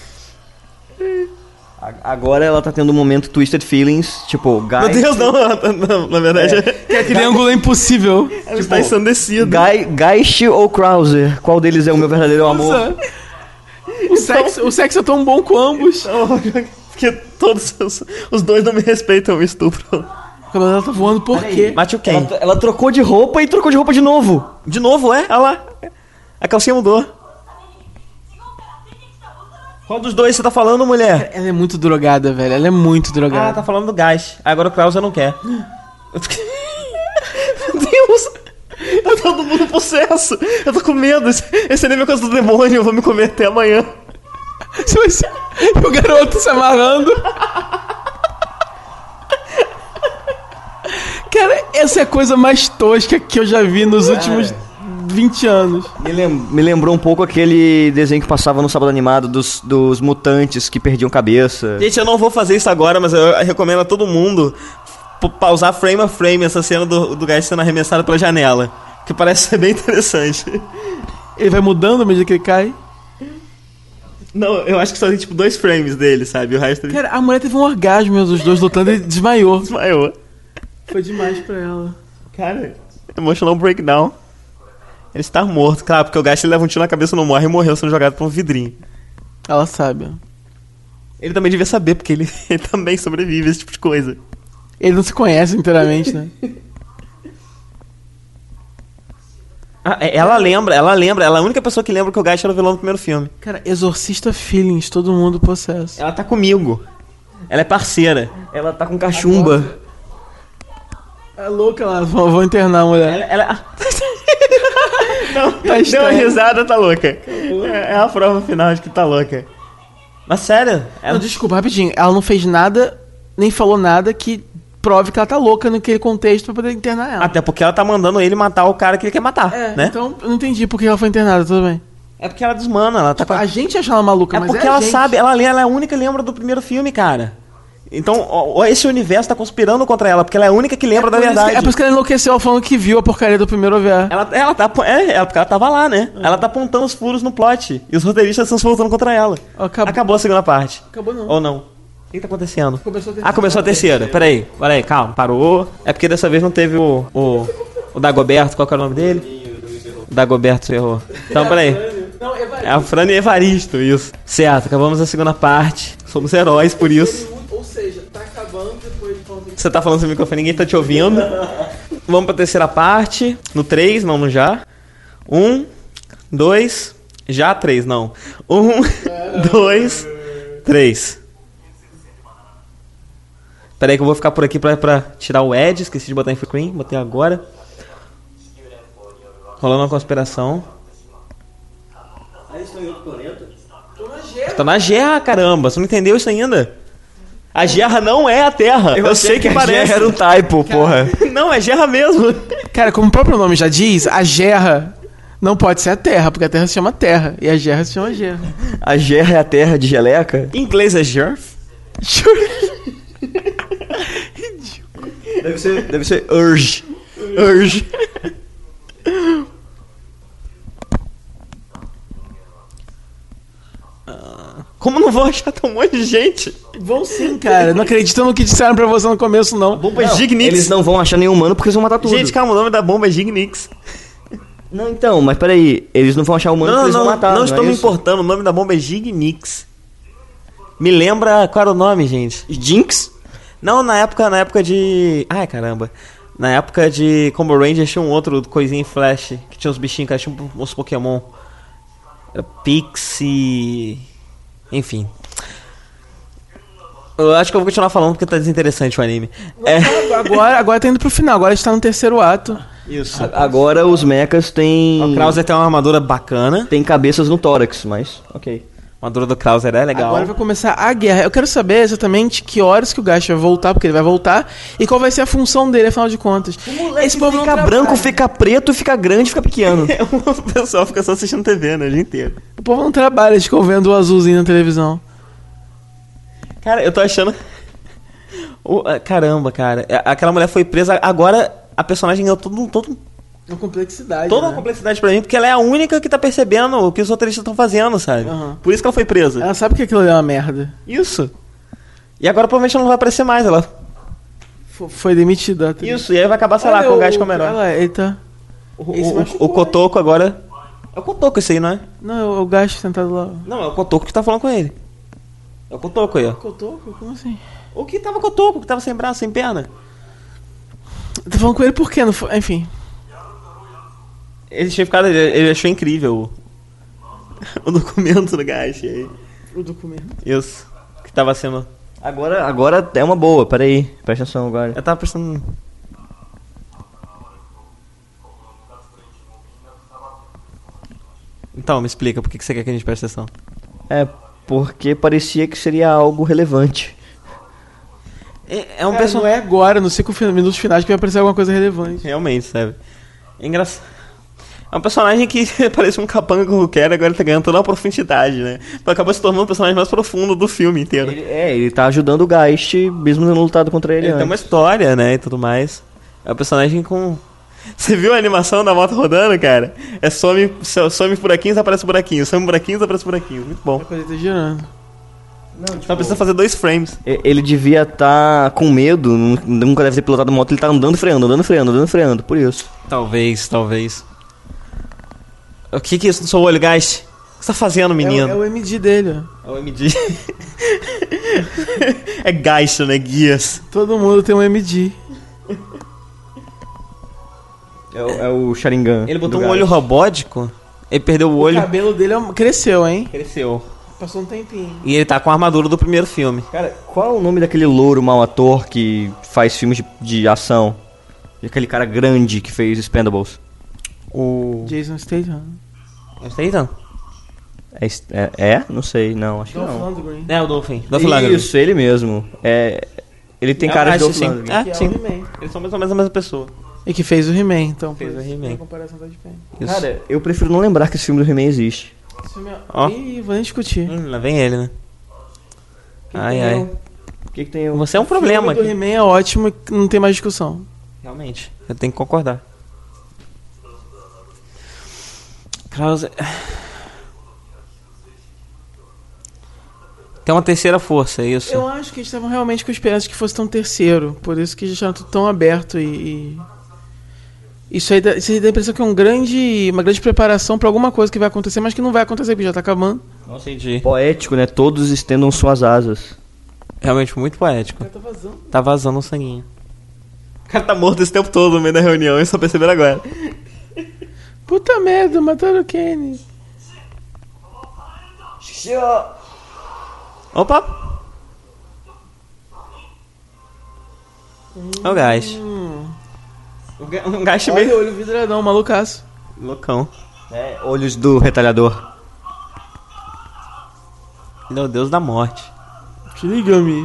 Agora ela tá tendo um momento Twisted Feelings, tipo, Meu Deus, não, na verdade. Que é triângulo é impossível. Ela está ensandecida. Geist ou Krauser? Qual deles é o meu verdadeiro amor? O sexo é tão bom com ambos. Porque todos os dois não me respeitam, me estupram. Ela tá voando por quê? Bate o quem? Ela trocou de roupa e trocou de roupa de novo. De novo, é? Olha lá. A calcinha mudou. Qual dos dois você tá falando, mulher? Ela é muito drogada, velho. Ela é muito drogada. Ah, tá falando do gás. Agora o Krauser não quer. Meu Deus! Tá todo mundo possesso. Eu tô com medo. Esse anime é coisa do demônio. Eu vou me comer até amanhã. O garoto se amarrando. Cara, essa é a coisa mais tosca que eu já vi nos últimos 20 anos. Me lembrou um pouco aquele desenho que passava no Sábado Animado dos mutantes que perdiam cabeça. Gente, eu não vou fazer isso agora, mas eu recomendo a todo mundo pausar frame a frame essa cena do gás sendo arremessado pela janela. Que parece ser bem interessante. Ele vai mudando à medida que ele cai? Não, eu acho que só tem tipo 2 frames dele, sabe? O resto... Cara, a mulher teve um orgasmo dos dois lutando e desmaiou. Desmaiou. Foi demais pra ela. Cara, emotional breakdown. Ele está morto, claro, porque o Gash leva um tiro na cabeça, não morre e morreu sendo jogado por um vidrinho. Ela sabe. Ele também devia saber, porque ele também sobrevive a esse tipo de coisa. Ele não se conhece inteiramente, né? Ela lembra, ela é a única pessoa que lembra que o Gash era o vilão do primeiro filme. Cara, Exorcista Feelings, todo mundo possesso. Ela tá comigo. Ela é parceira. Ela tá com cachumba. É louca lá, vou internar a mulher. Ela... Não, deu uma risada, tá louca. É a prova final de que tá louca. Mas sério? Não, desculpa, rapidinho. Ela não fez nada, nem falou nada que prove que ela tá louca naquele contexto pra poder internar ela. Até porque ela tá mandando ele matar o cara que ele quer matar, né? Então eu não entendi por que ela foi internada, tudo bem. É porque ela desmana, ela tá Tipo, a gente acha ela maluca, mas porque é a ela gente. sabe, ela é a única que lembra do primeiro filme, cara. Então, esse universo tá conspirando contra ela, porque ela é a única que lembra da verdade. É por isso que ela enlouqueceu falando que viu a porcaria do primeiro OVA. Porque ela tava lá, né? Ela tá apontando os furos no plot. E os roteiristas estão se voltando contra ela. Acabou a segunda parte. Acabou não. Ou não? O que tá acontecendo? Começou Começou a terceira. Peraí, calma. Parou. É porque dessa vez não teve o Dagoberto. Qual que é o nome dele? O Dagoberto errou. Então, peraí. É a Fran e Evaristo, isso. Certo, acabamos a segunda parte. Somos heróis por isso. Ou seja, tá acabando depois de falar. Você tá falando sem microfone, ninguém tá te ouvindo. Vamos pra terceira parte. No 3, não no já. 1, 2, já 3, não. 1, 2, 3. Pera aí que eu vou ficar por aqui pra tirar o Edge. Esqueci de botar em full screen, botei agora. Rolando uma conspiração. Eles estão em outro planeta? Tá na Gerra, caramba. Você não entendeu isso ainda? A Gerra não é a Terra. Eu sei que parece. A Gerra era um typo, porra. Não, é Gerra mesmo. Cara, como o próprio nome já diz, a Gerra não pode ser a Terra, porque a Terra se chama Terra e a Gerra se chama Gerra. A Gerra é a terra de geleca? Em inglês é Gerf? Deve ser urge. Urge. Como não vão achar tão um monte de gente? Vão sim, cara. Não acredito no que disseram pra você no começo, não. Bomba Gignix. Eles não vão achar nenhum humano porque eles vão matar tudo. Gente, calma, o nome da bomba é Gignix. Não, então, mas peraí. Eles não vão achar humano porque eles vão matar. Não estou me importando. O nome da bomba é Gignix. Me lembra... Qual era o nome, gente? Jinx? Não, na época de... Ai, caramba. Na época de Combo Ranger tinha um outro coisinha em Flash. Que tinha uns bichinhos, cara. Tinha uns Pokémon. Era Pixie... Enfim. Eu acho que eu vou continuar falando porque tá desinteressante o anime. Agora tá indo pro final. Agora a gente tá no terceiro ato. Isso. Agora os mechas têm... O Krauser tem uma armadura bacana. Tem cabeças no tórax, mas... Ok. A armadura do Krauser é legal. Agora vai começar a guerra. Eu quero saber exatamente que horas que o Gash vai voltar, porque ele vai voltar, e qual vai ser a função dele, afinal de contas. Esse povo fica branco, fica preto, fica grande, fica pequeno. O pessoal fica só assistindo TV, né, o dia inteiro. O povo não trabalha, eles ficam vendo o azulzinho na televisão. Cara, eu tô achando... Caramba, cara. Aquela mulher foi presa, agora a personagem ganhou todo Uma complexidade. toda né? uma complexidade pra mim, porque ela é a única que tá percebendo o que os roteiristas estão fazendo, sabe? Uhum. Por isso que ela foi presa. Ela sabe que aquilo é uma merda. Isso. E agora provavelmente ela não vai aparecer mais, ela... Foi demitida. Isso, e aí vai acabar, sei lá, com o Gash como herói. Olha lá, ele tá... O Kotoko agora... É o Kotoko esse aí, não é? Não, é o Gash sentado lá. Não, é o Kotoko que tá falando com ele. É o Kotoko aí, ó. Kotoko? Como assim? O que tava Kotoko, que tava sem braço, sem perna. Tá falando com ele por quê? Não foi... Enfim. Ele tinha ficado... Ele achou incrível o documento do Gash aí. O documento. Isso. Que tava sendo... Agora é uma boa, peraí. Presta atenção agora. Eu tava prestando... Então, me explica, por que você quer que a gente preste atenção? É, porque parecia que seria algo relevante. É um Cara, não é agora, nos 5 minutos finais que vai aparecer alguma coisa relevante. Realmente, sabe? É engraçado. É um personagem que parece um capanga qualquer, agora tá ganhando toda a profundidade, né? Acaba se tornando o personagem mais profundo do filme inteiro. Ele tá ajudando o Geist, mesmo tendo lutado contra ele Ele tem uma história, né, e tudo mais. É um personagem com... Você viu a animação da moto rodando, cara? É some buraquinhos, aparece buraquinhos. Some buraquinhos, aparece buraquinhos. Muito bom. A coisa tá girando. Só precisa fazer 2 frames. Ele devia estar com medo, nunca deve ter pilotado moto, ele tá andando e freando, por isso. Talvez. O que é isso no seu olho, Geist? O que você tá fazendo, menino? É o MD dele, ó. É o MD. É Geist, né? Guias. Todo mundo tem um MD. É o Sharingan. Ele botou um olho robótico, ele perdeu o olho. O cabelo dele cresceu, hein? Cresceu. Passou um tempinho. E ele tá com a armadura do primeiro filme. Cara, qual é o nome daquele louro mau ator que faz filmes de ação? Aquele cara grande que fez Expendables. O... Jason Statham. Statham? Não sei, não, acho que Dolph não. Lundgren. É, o Dolphin. Lundgren. Isso, ele mesmo. Ele tem cara de Dolph sim. Lundgren. Que é sim. o He-Man. Eles são mais ou menos a mesma pessoa. E que fez o He-Man, então. Fez por o isso He-Man. a comparação tá de pé. Isso. Cara, eu prefiro não lembrar que esse filme do He-Man existe. Esse filme é... Ó. Ih, vou nem discutir. Lá vem ele, né? Ai. O que tem eu? Você é um O problema filme do aqui. He-Man é ótimo e não tem mais discussão. Realmente. Eu tenho que concordar. Krause... Tem uma terceira força, é isso? Eu acho que eles estavam realmente com esperança que fosse tão terceiro. Por isso que já deixaram tudo tão aberto Isso aí dá a impressão que é uma grande preparação pra alguma coisa que vai acontecer, mas que não vai acontecer, porque já tá acabando. Não entendi. Poético, né? Todos estendam suas asas. Realmente muito poético. Tá vazando. Tá vazando um sanguinho. O cara tá morto esse tempo todo no meio da reunião e só perceberam agora. Puta merda, mataram o Kenny. Opa! Olha o gás. Um gás Olha meio o olho vidradão, malucaço. loucão. Olhos do retalhador. Ele é o deus da morte. Shirigami.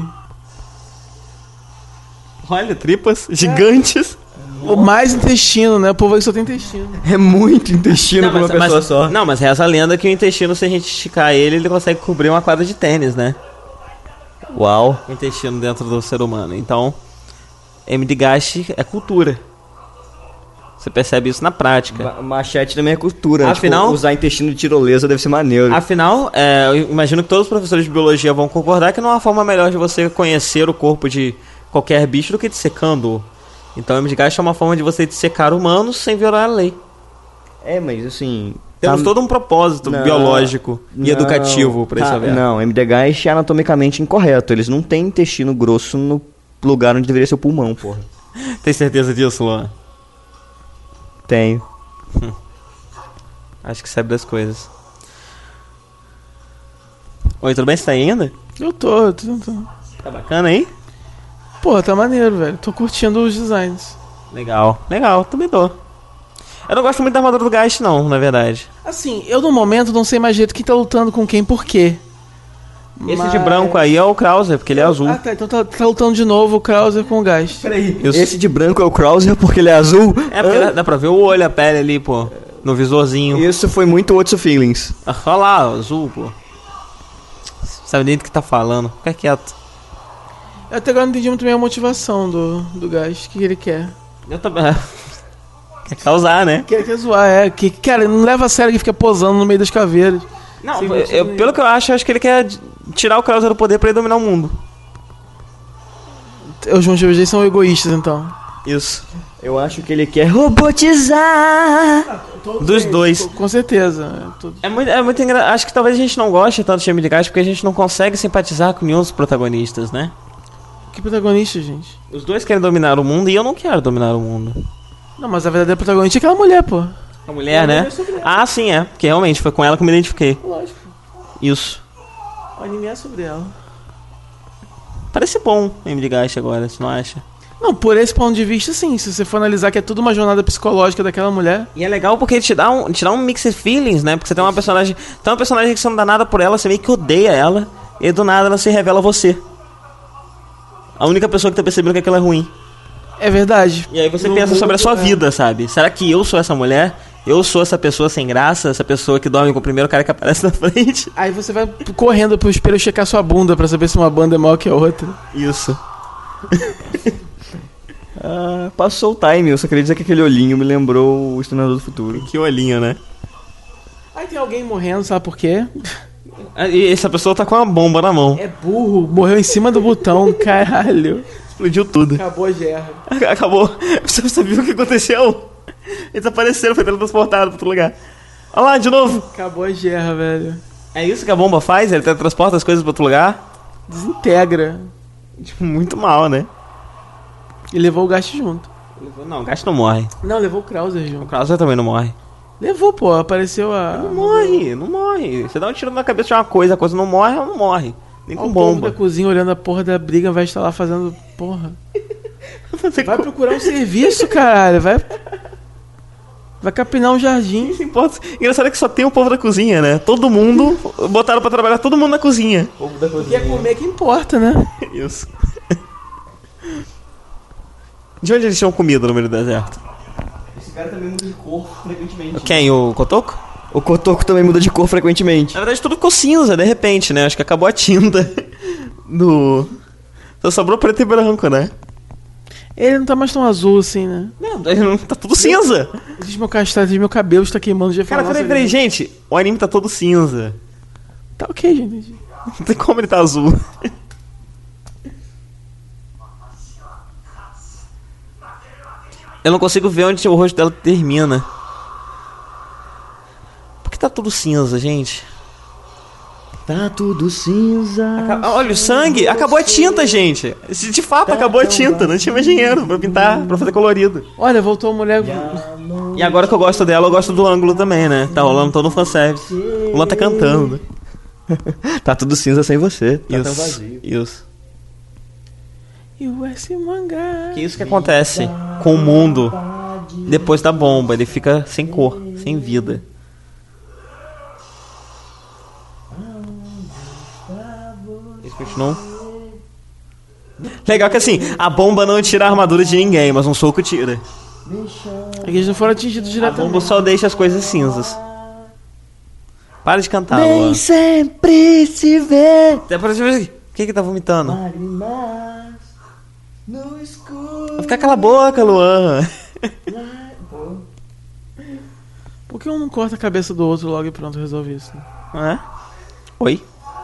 Olha, tripas gigantes. O mais intestino, né? O povo aí só tem intestino. É muito intestino pra uma pessoa só. Não, mas reza a lenda que o intestino, se a gente esticar ele consegue cobrir uma quadra de tênis, né? Uau. O intestino dentro do ser humano. Então, MD Gash é cultura. Você percebe isso na prática. Machete também é cultura, né? Afinal- Tipo, usar intestino de tirolesa deve ser maneiro. Afinal, eu imagino que todos os professores de biologia vão concordar que não há uma forma melhor de você conhecer o corpo de qualquer bicho do que dissecando-o. Então, o MD Gash é uma forma de você dissecar humanos sem violar a lei. Mas assim... Temos todo um propósito Não, biológico e educativo pra isso haver. Não, MDGast é anatomicamente incorreto. Eles não têm intestino grosso no lugar onde deveria ser o pulmão, porra. Tem certeza disso, Luan? Tenho. Acho que sabe das coisas. Oi, tudo bem? Você tá aí ainda? Eu tô. Tá bacana aí? Porra, tá maneiro, velho. Tô curtindo os designs. Legal, também tô. Eu não gosto muito da armadura do Geist, não, na verdade. Assim, eu no momento não sei mais jeito quem tá lutando com quem por quê. Esse de branco aí é o Krauser, porque ele é azul. Ah, tá. Então tá lutando de novo o Krauser com o Geist. Peraí, Isso. esse de branco é o Krauser porque ele é azul? É, porque dá pra ver o olho, a pele ali, pô. No visorzinho. Isso foi muito What's Your Feelings. Olha lá, azul, pô. Sabe nem do que tá falando. Fica quieto. Eu até agora não entendi muito bem a motivação do Geist. O que ele quer? Eu também. Quer causar, né? Quer zoar, Que, cara, não leva a sério que fica posando no meio das caveiras. Não, Sem motivo nenhum. pelo que eu acho que ele quer tirar o Krauser do poder pra ele dominar o mundo. Os Mongevs são egoístas, então. Isso. Eu acho que ele quer robotizar. Dos dois. Com certeza. É muito engraçado. Acho que talvez a gente não goste tanto de time de Geist porque a gente não consegue simpatizar com nenhum dos protagonistas, né? Que protagonista, gente? Os dois querem dominar o mundo e eu não quero dominar o mundo. Não, mas a verdadeira protagonista é aquela mulher, pô. A mulher, né? Ah, sim, é. Porque realmente foi com ela que eu me identifiquei. Lógico. Isso. O anime é sobre ela. Parece bom o Emily Gash agora, você não acha? Não, por esse ponto de vista, sim. Se você for analisar que é tudo uma jornada psicológica daquela mulher. E é legal porque te dá um mixed feelings, né? Porque você tem uma personagem. Tem uma personagem que você não dá nada por ela, você meio que odeia ela. E do nada ela se revela a você. A única pessoa que tá percebendo que aquilo é ruim. É verdade. E aí você pensa sobre a sua vida, sabe? Será que eu sou essa mulher? Eu sou essa pessoa sem graça? Essa pessoa que dorme com o primeiro cara que aparece na frente? Aí você vai correndo pro espelho checar sua bunda pra saber se uma banda é maior que a outra. Isso. Passou o time, eu só queria dizer que aquele olhinho me lembrou o Exterminador do Futuro. Que olhinho, né? Aí tem alguém morrendo, sabe por quê? E essa pessoa tá com uma bomba na mão. É burro, morreu em cima do botão, caralho. Explodiu tudo. Acabou a guerra. Acabou. Você viu o que aconteceu? Eles apareceram, foi teletransportado pra outro lugar. Olha lá, de novo. Acabou a guerra, velho. É isso que a bomba faz? Ele teletransporta as coisas pra outro lugar? Desintegra. Tipo, muito mal, né? E levou o Gast junto. Não, o Gast não morre. Não, levou o Krauser O junto. Krauser também não morre. Levou, pô, apareceu a... Não morre, não morre. Você dá um tiro na cabeça de uma coisa, a coisa não morre, ela não morre. Nem com Olha o povo bomba. da cozinha olhando a porra da briga, vai estar lá fazendo... Porra. Vai procurar um serviço, caralho. Vai capinar um jardim. Se importa. Engraçado é que só tem o povo da cozinha, né? Todo mundo, botaram pra trabalhar todo mundo na cozinha. Porque é comer que importa, né? Isso. De onde eles tinham comida no meio do deserto? Esse cara também muda de cor frequentemente. Quem? O Kotoko? O Kotoko também muda de cor frequentemente. Na verdade tudo ficou cinza, de repente, né? Acho que acabou a tinta do... Só sobrou preto e branco, né? Ele não tá mais tão azul assim, né? Não, tá tudo cinza. Existe meu castanho, meu cabelo está queimando. Já Cara, falou, peraí, gente. O anime tá todo cinza. Tá ok, gente. Não tem como ele tá azul. Eu não consigo ver onde o rosto dela termina. Por que tá tudo cinza, gente? Tá tudo cinza. Olha o sangue! Acabou a tinta, gente! De fato, acabou a tinta. Não tinha mais dinheiro pra pintar, pra fazer colorido. Olha, voltou a mulher... E agora que eu gosto dela, eu gosto do ângulo também, né? Tá rolando todo um fanservice. O Luan tá cantando. Tá tudo cinza sem você. Tá tão Isso, vazio. isso. E o S mangá... Que isso que acontece com o mundo depois da bomba. Ele fica sem cor, sem vida. Eles continuam. Legal que assim, a bomba não tira a armadura de ninguém, mas um soco tira. É que eles não foram atingidos A diretamente. bomba só deixa as coisas cinzas. Para de cantar, Luan. sempre se vê. Até parece que tá vomitando? Lágrimas no escuro. Vai ficar cala a boca, Luan. Por que um não corta a cabeça do outro logo e pronto, resolve isso? Não é? Oi?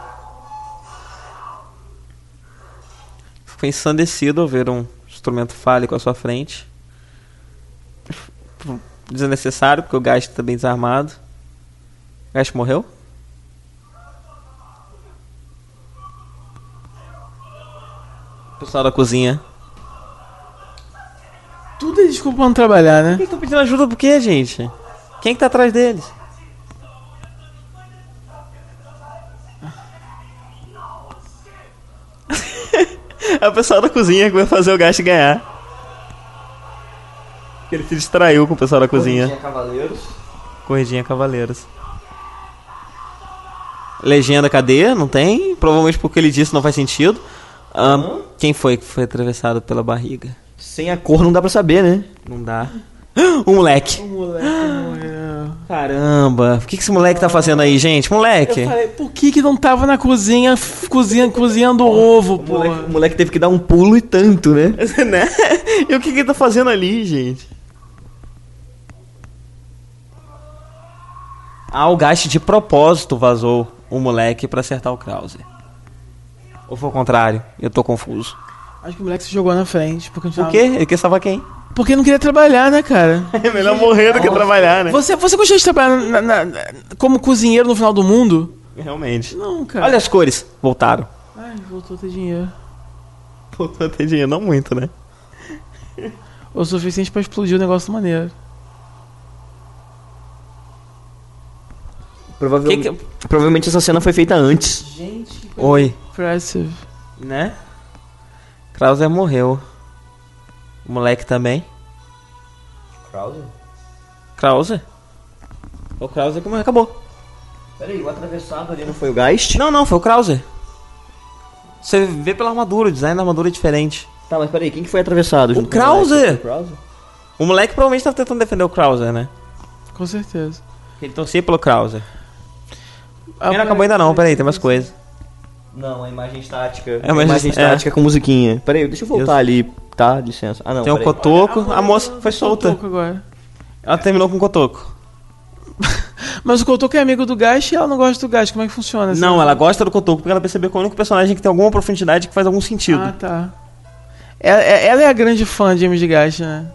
Ficou ensandecido ao ver um instrumento fálico à sua frente. Desnecessário, porque o Gast tá bem desarmado. O Gast morreu? Pessoal da cozinha. Tudo é desculpa pra não trabalhar, né? Por que estão pedindo ajuda por quê, gente? Quem que tá atrás deles? É o pessoal da cozinha que vai fazer o Gast ganhar. Porque ele se distraiu com o pessoal da cozinha. Cavaleiros. Corridinha Cavaleiros. Legenda, cadê? Não tem? Provavelmente porque ele disse não faz sentido. Quem foi que foi atravessado pela barriga? Sem a cor não dá pra saber, né? Não dá. Um moleque. O moleque morreu. Caramba. O que esse moleque tá fazendo aí, gente? Moleque. Eu falei, por que não tava na cozinha cozinhando ovo, pô? O moleque teve que dar um pulo e tanto, né? Né? E o que ele tá fazendo ali, gente? O Gast de propósito vazou o moleque pra acertar o Krauser. Ou foi o contrário? Eu tô confuso. Acho que o moleque se jogou na frente. Porque Por quê? Ele quer salvar quem? Porque não queria trabalhar, né, cara? É melhor morrer do que trabalhar, né? Você gostaria de trabalhar como cozinheiro no final do mundo? Realmente. Não, cara. Olha as cores. Voltaram. Ai, voltou a ter dinheiro. Voltou a ter dinheiro, não muito, né? O suficiente pra explodir o negócio maneiro. Provavelmente essa cena foi feita antes. Gente, Oi. Impressive. Né? Krauser morreu. O moleque também. Krauser? O Krauser que morreu, acabou. Peraí, o atravessado ali não foi o Geist? Não, foi o Krauser. Você vê pela armadura, o design da armadura é diferente. Tá, mas peraí, quem que foi atravessado? O Krauser! O moleque provavelmente tava tentando defender o Krauser, né? Com certeza. Ele torcia pelo Krauser. Ele não acabou ainda não, peraí, tem mais coisa. Não, a imagem estática. É uma imagem estática com musiquinha. Peraí, deixa eu voltar ali, tá? Licença. Ah, não, tem um peraí. cotoco, a moça foi solta. Agora. Ela terminou com o cotoco. Mas o Kotoku é amigo do Geist e ela não gosta do Geist. Como é que funciona? Não, ela gosta do cotoco porque ela percebeu que é o único personagem que tem alguma profundidade que faz algum sentido. Ah, tá. Ela é a grande fã de James de Geist, né?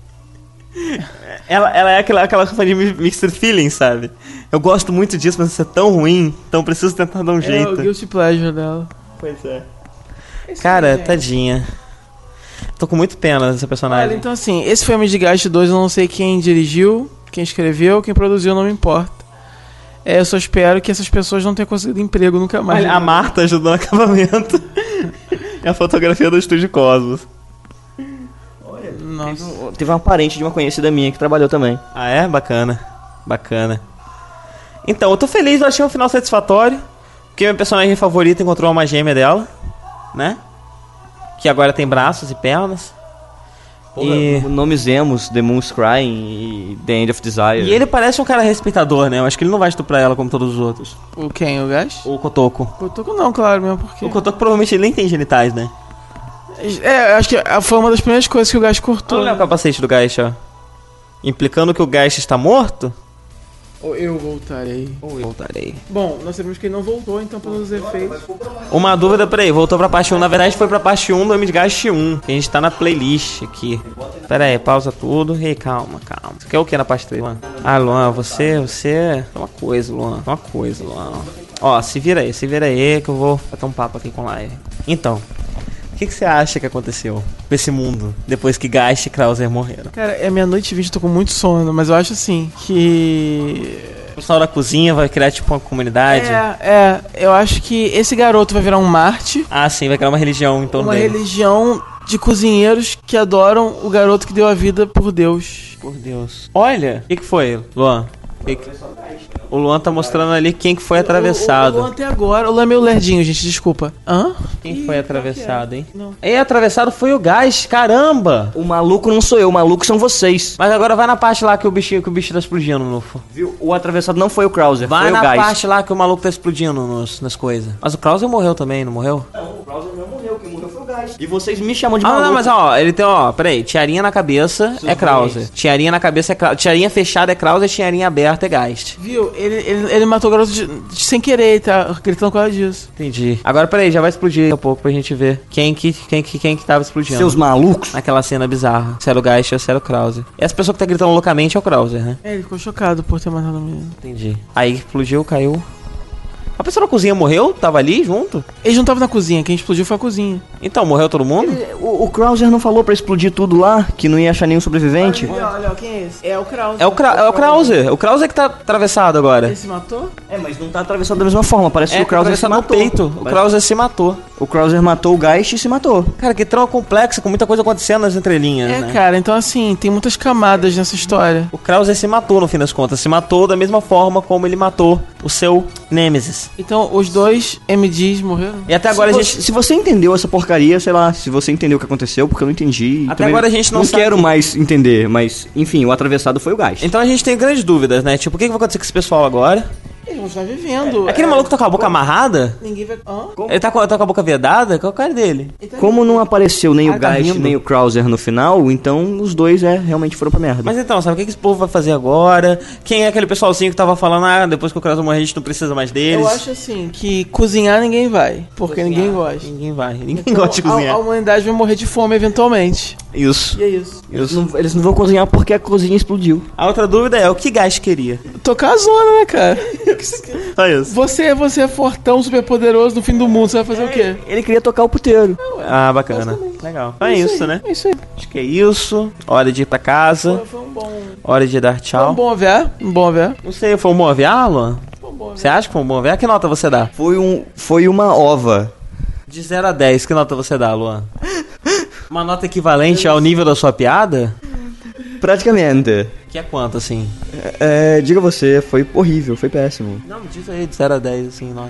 Ela é aquela fã de Mixed Feelings, sabe? Eu gosto muito disso, mas isso é tão ruim, então preciso tentar dar um jeito. É o guilty pleasure dela. Pois é. Cara, tadinha. Tô com muito pena dessa personagem. Olha, então assim, esse foi o Midgast 2, eu não sei quem dirigiu, quem escreveu, quem produziu, não me importa. Eu só espero que essas pessoas não tenham conseguido emprego nunca mais. Olha, a Marta ajudou no acabamento. E a fotografia do Estúdio Cosmos. Nossa. Teve uma parente de uma conhecida minha que trabalhou também. Ah, é? Bacana. Bacana. Então, eu tô feliz, eu achei um final satisfatório. Porque meu personagem favorito encontrou uma gêmea dela, né? Que agora tem braços e pernas. E nomes emos, The Moon's Crying e The End of Desire. E ele parece um cara respeitador, né? Eu acho que ele não vai estuprar ela como todos os outros. O quem? O Geist? O Kotoko. O Kotoku não, claro, mesmo porque... O Kotoko provavelmente ele nem tem genitais, né? Eu acho que foi uma das primeiras coisas que o Geist cortou. Olha o capacete do Geist, ó. Implicando que o Geist está morto? Ou eu voltarei. Bom, nós sabemos que ele não voltou, então pelos efeitos... Uma dúvida, peraí, voltou pra parte 1. Na verdade foi pra parte 1 do Midgast 1. Que a gente tá na playlist aqui. Pera aí, pausa tudo. Ei, calma. Você quer o que na parte 3, Luan? Ah, Luan, você... Uma coisa, Luan. Ó, se vira aí que eu vou bater um papo aqui com o Live. Então... O que você acha que aconteceu com esse mundo depois que Geist e Krauser morreram? Cara, é meia-noite e 20, tô com muito sono, mas eu acho assim que... O pessoal da cozinha vai criar tipo uma comunidade? Eu acho que esse garoto vai virar um Marte. Ah, sim, vai criar uma religião em torno dele. Uma religião de cozinheiros que adoram o garoto que deu a vida por Deus. Por Deus. Olha, o que foi, Luan? O Luan tá mostrando ali quem que foi atravessado. O Luan até agora, o Luan é meio lerdinho, gente, desculpa. Hã? Quem foi atravessado, hein? Não. E atravessado foi o Geist, caramba! O maluco não sou eu, o maluco são vocês. Mas agora vai na parte lá que o bicho tá explodindo no... Viu? O atravessado não foi o Krauser, vai foi o na Geist. parte lá que o maluco tá explodindo nas coisas. Mas o Krauser morreu também, não morreu? Não, o Krauser não morreu, quem morreu foi o Geist. E vocês me chamam de maluco. Não, mas ó, ele tem, peraí, tiarinha na cabeça é Krauser. Tiarinha na cabeça é Krauser. Tiarinha fechada é Krauser, tiarinha aberta é Geist. Viu? Ele matou o garoto sem querer, tá gritando por causa disso. Entendi. Agora, peraí, já vai explodir daqui a pouco pra gente ver quem que tava explodindo. Seus malucos. Naquela cena bizarra. Se era o Geist ou se era o Krauser. E essa pessoa que tá gritando loucamente é o Krauser, né? Ele ficou chocado por ter matado o menino. Entendi. Aí explodiu, caiu. A pessoa na cozinha morreu? Tava ali junto? Eles não estavam na cozinha, quem explodiu foi a cozinha. Então, morreu todo mundo? O Krauser não falou pra explodir tudo lá? Que não ia achar nenhum sobrevivente? Olha, quem é esse? É o Krauser. É o Krauser. O Krauser que tá atravessado agora. Ele se matou? Mas não tá atravessado da mesma forma. Parece que o Krauser se no matou. peito. O Krauser se matou. O Krauser matou o Geist e se matou. Cara, que trama complexa, com muita coisa acontecendo nas entrelinhas, né? Cara, então assim, tem muitas camadas nessa história. O Krauser se matou no fim das contas. Se matou da mesma forma como ele matou o seu Nemesis. Então, os dois MDs morreram? E até agora Se você entendeu essa porcaria, sei lá, se você entendeu o que aconteceu, porque eu não entendi. Até agora a gente não sabe. Quero mais entender, mas, enfim, o atravessado foi o Geist. Então a gente tem grandes dúvidas, né? Tipo, o que vai acontecer com esse pessoal agora? Eles vão estar vivendo. Aquele maluco tá com a boca amarrada? Ninguém vai... Ele tá com a boca vedada? Qual é o cara dele? Como não apareceu nem o tá Geist, rindo. nem o Krauser no final, então os dois realmente foram pra merda. Mas então, sabe o que esse povo vai fazer agora? Quem é aquele pessoalzinho que tava falando, depois que o Krauser morrer a gente não precisa mais deles? Eu acho assim, que cozinhar ninguém vai, porque ninguém gosta. Ninguém vai, ninguém Então, gosta de cozinhar. A humanidade vai morrer de fome eventualmente. Isso. E é isso. Eles não vão cozinhar porque a cozinha explodiu. A outra dúvida é, o que Geist queria? Tocar a zona, né, cara? Só isso. Você é fortão, super poderoso no fim do mundo, você vai fazer o quê? Ele queria tocar o puteiro. Ah, bacana. Legal. É isso, né? É isso aí. Acho que é isso. Hora de ir pra casa. Foi um bom... Hora de dar tchau. Foi um bom ver. Não sei, foi um bom aviar, Luan? Foi um bom Você acha que foi um bom ver? Que nota você dá? Foi uma ova. De 0 a 10, que nota você dá, Luan? Uma nota equivalente ao nível da sua piada? Praticamente. Que é quanto, assim? Diga você, foi horrível, foi péssimo. Não, diz aí, de 0 a 10, assim, nota.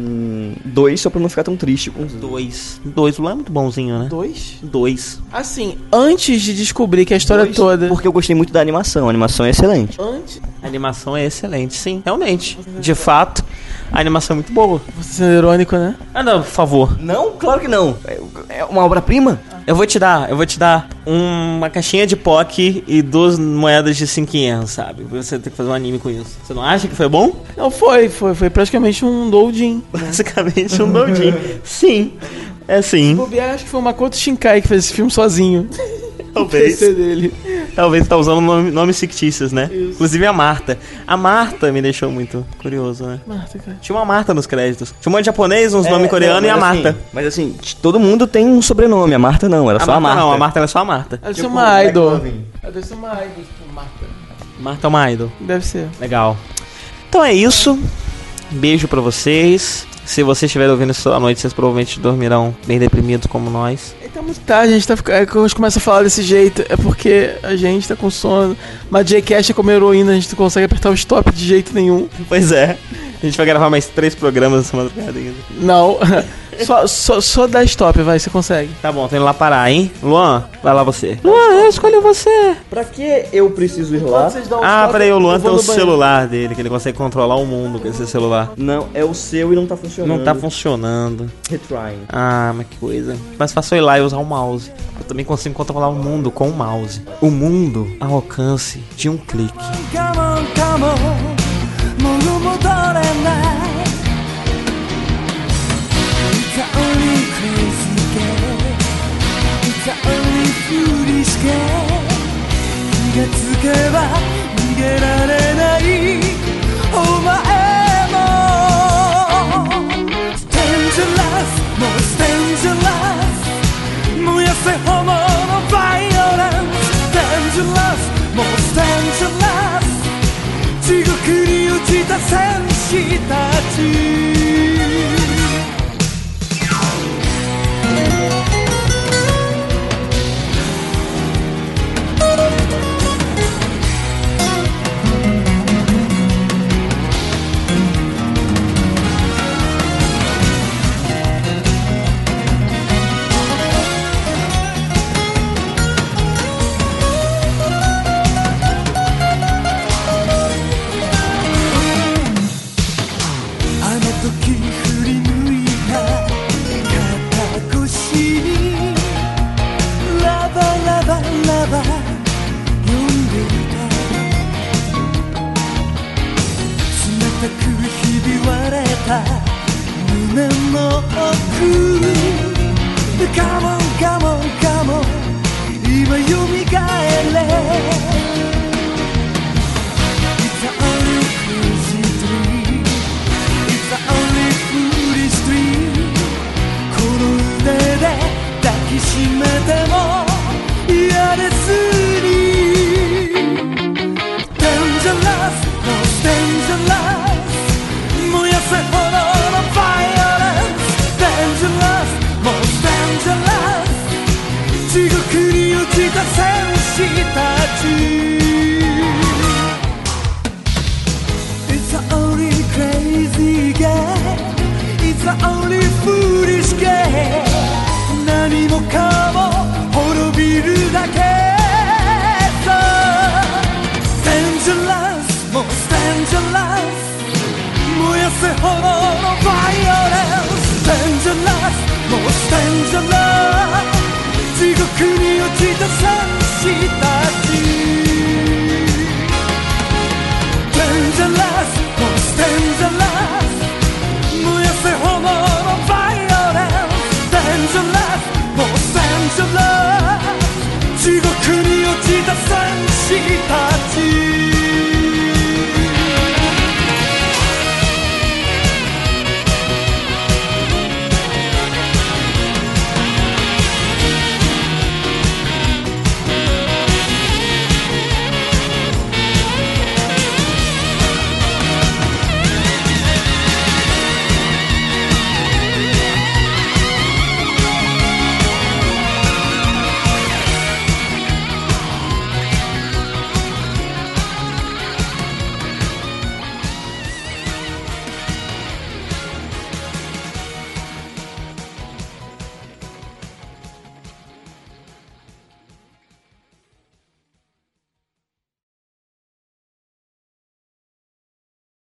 2, só pra não ficar tão triste com 2. O Luan é muito bonzinho, né? 2. Assim, antes de descobrir que a história toda... Porque eu gostei muito da animação, a animação é excelente. A animação é excelente, sim, realmente. De fato, a animação é muito boa. Você sendo irônico, né? Ah, não, por favor. Não, claro que não. É uma obra-prima. Eu vou te dar uma caixinha de POC e 2 moedas de 5 yen, sabe? Você tem que fazer um anime com isso. Você não acha que foi bom? Não, foi praticamente um doujin. Basicamente um doujin. Sim, é sim. Acho que foi o Makoto Shinkai que fez esse filme sozinho. Talvez. Dele. Talvez tá usando nomes fictícios, né? Isso. Inclusive a Marta. A Marta me deixou muito curioso, né? Marta, cara. Tinha uma Marta nos créditos. Tinha um monte de japonês, uns nomes coreanos e a Marta. Mas assim, todo mundo tem um sobrenome. A Marta não, era só a Marta. Não, a Marta era só a Marta. Ela deve ser uma idol. Ela deve ser uma idol, Marta. Marta é uma idol. Deve ser. Legal. Então é isso. Beijo pra vocês. Se vocês estiverem ouvindo isso à noite, vocês provavelmente dormirão bem deprimidos como nós. Tá muito tarde, a gente quando a gente começa a falar desse jeito, é porque a gente tá com sono. Mas J-Cast é como heroína, a gente não consegue apertar o stop de jeito nenhum. Pois é. A gente vai gravar mais 3 programas essa madrugada ainda. Não. Só dá stop, vai, você consegue. Tá bom, tô indo lá parar, hein? Luan, vai lá você. Luan, eu escolhi você. Pra que eu preciso ir lá? Peraí, o Luan tem o celular dele, que ele consegue controlar o mundo com esse celular. Não, é o seu e não tá funcionando. Não tá funcionando. Retrying. Ah, mas que coisa. Mas faço ir lá e usar o mouse. Eu também consigo controlar o mundo com o mouse. O mundo ao alcance de um clique. Come on, もう戻れない It's the only crazy game It's the only foolish game 気がつけば逃げられないお前も Dangerous もう dangerous 燃やせ炎の violence Dangerous もう dangerous 地獄に落ちた戦士たち胸の奥 Come on, come on, come on 今よみがえれ It's the only crazy dream It's the only foolish dream この腕で抱きしめても嫌ですに Dangerous, most dangerous 燃やせ炎の violence Dangerous, most dangerous 地獄に落ちた戦士たち It's the only crazy game It's the only foolish game 何もかも滅びるだけさ Dangerous, most dangerous 燃やせ炎の violence Dangerous, most dangerous 地獄に落ちた戦士た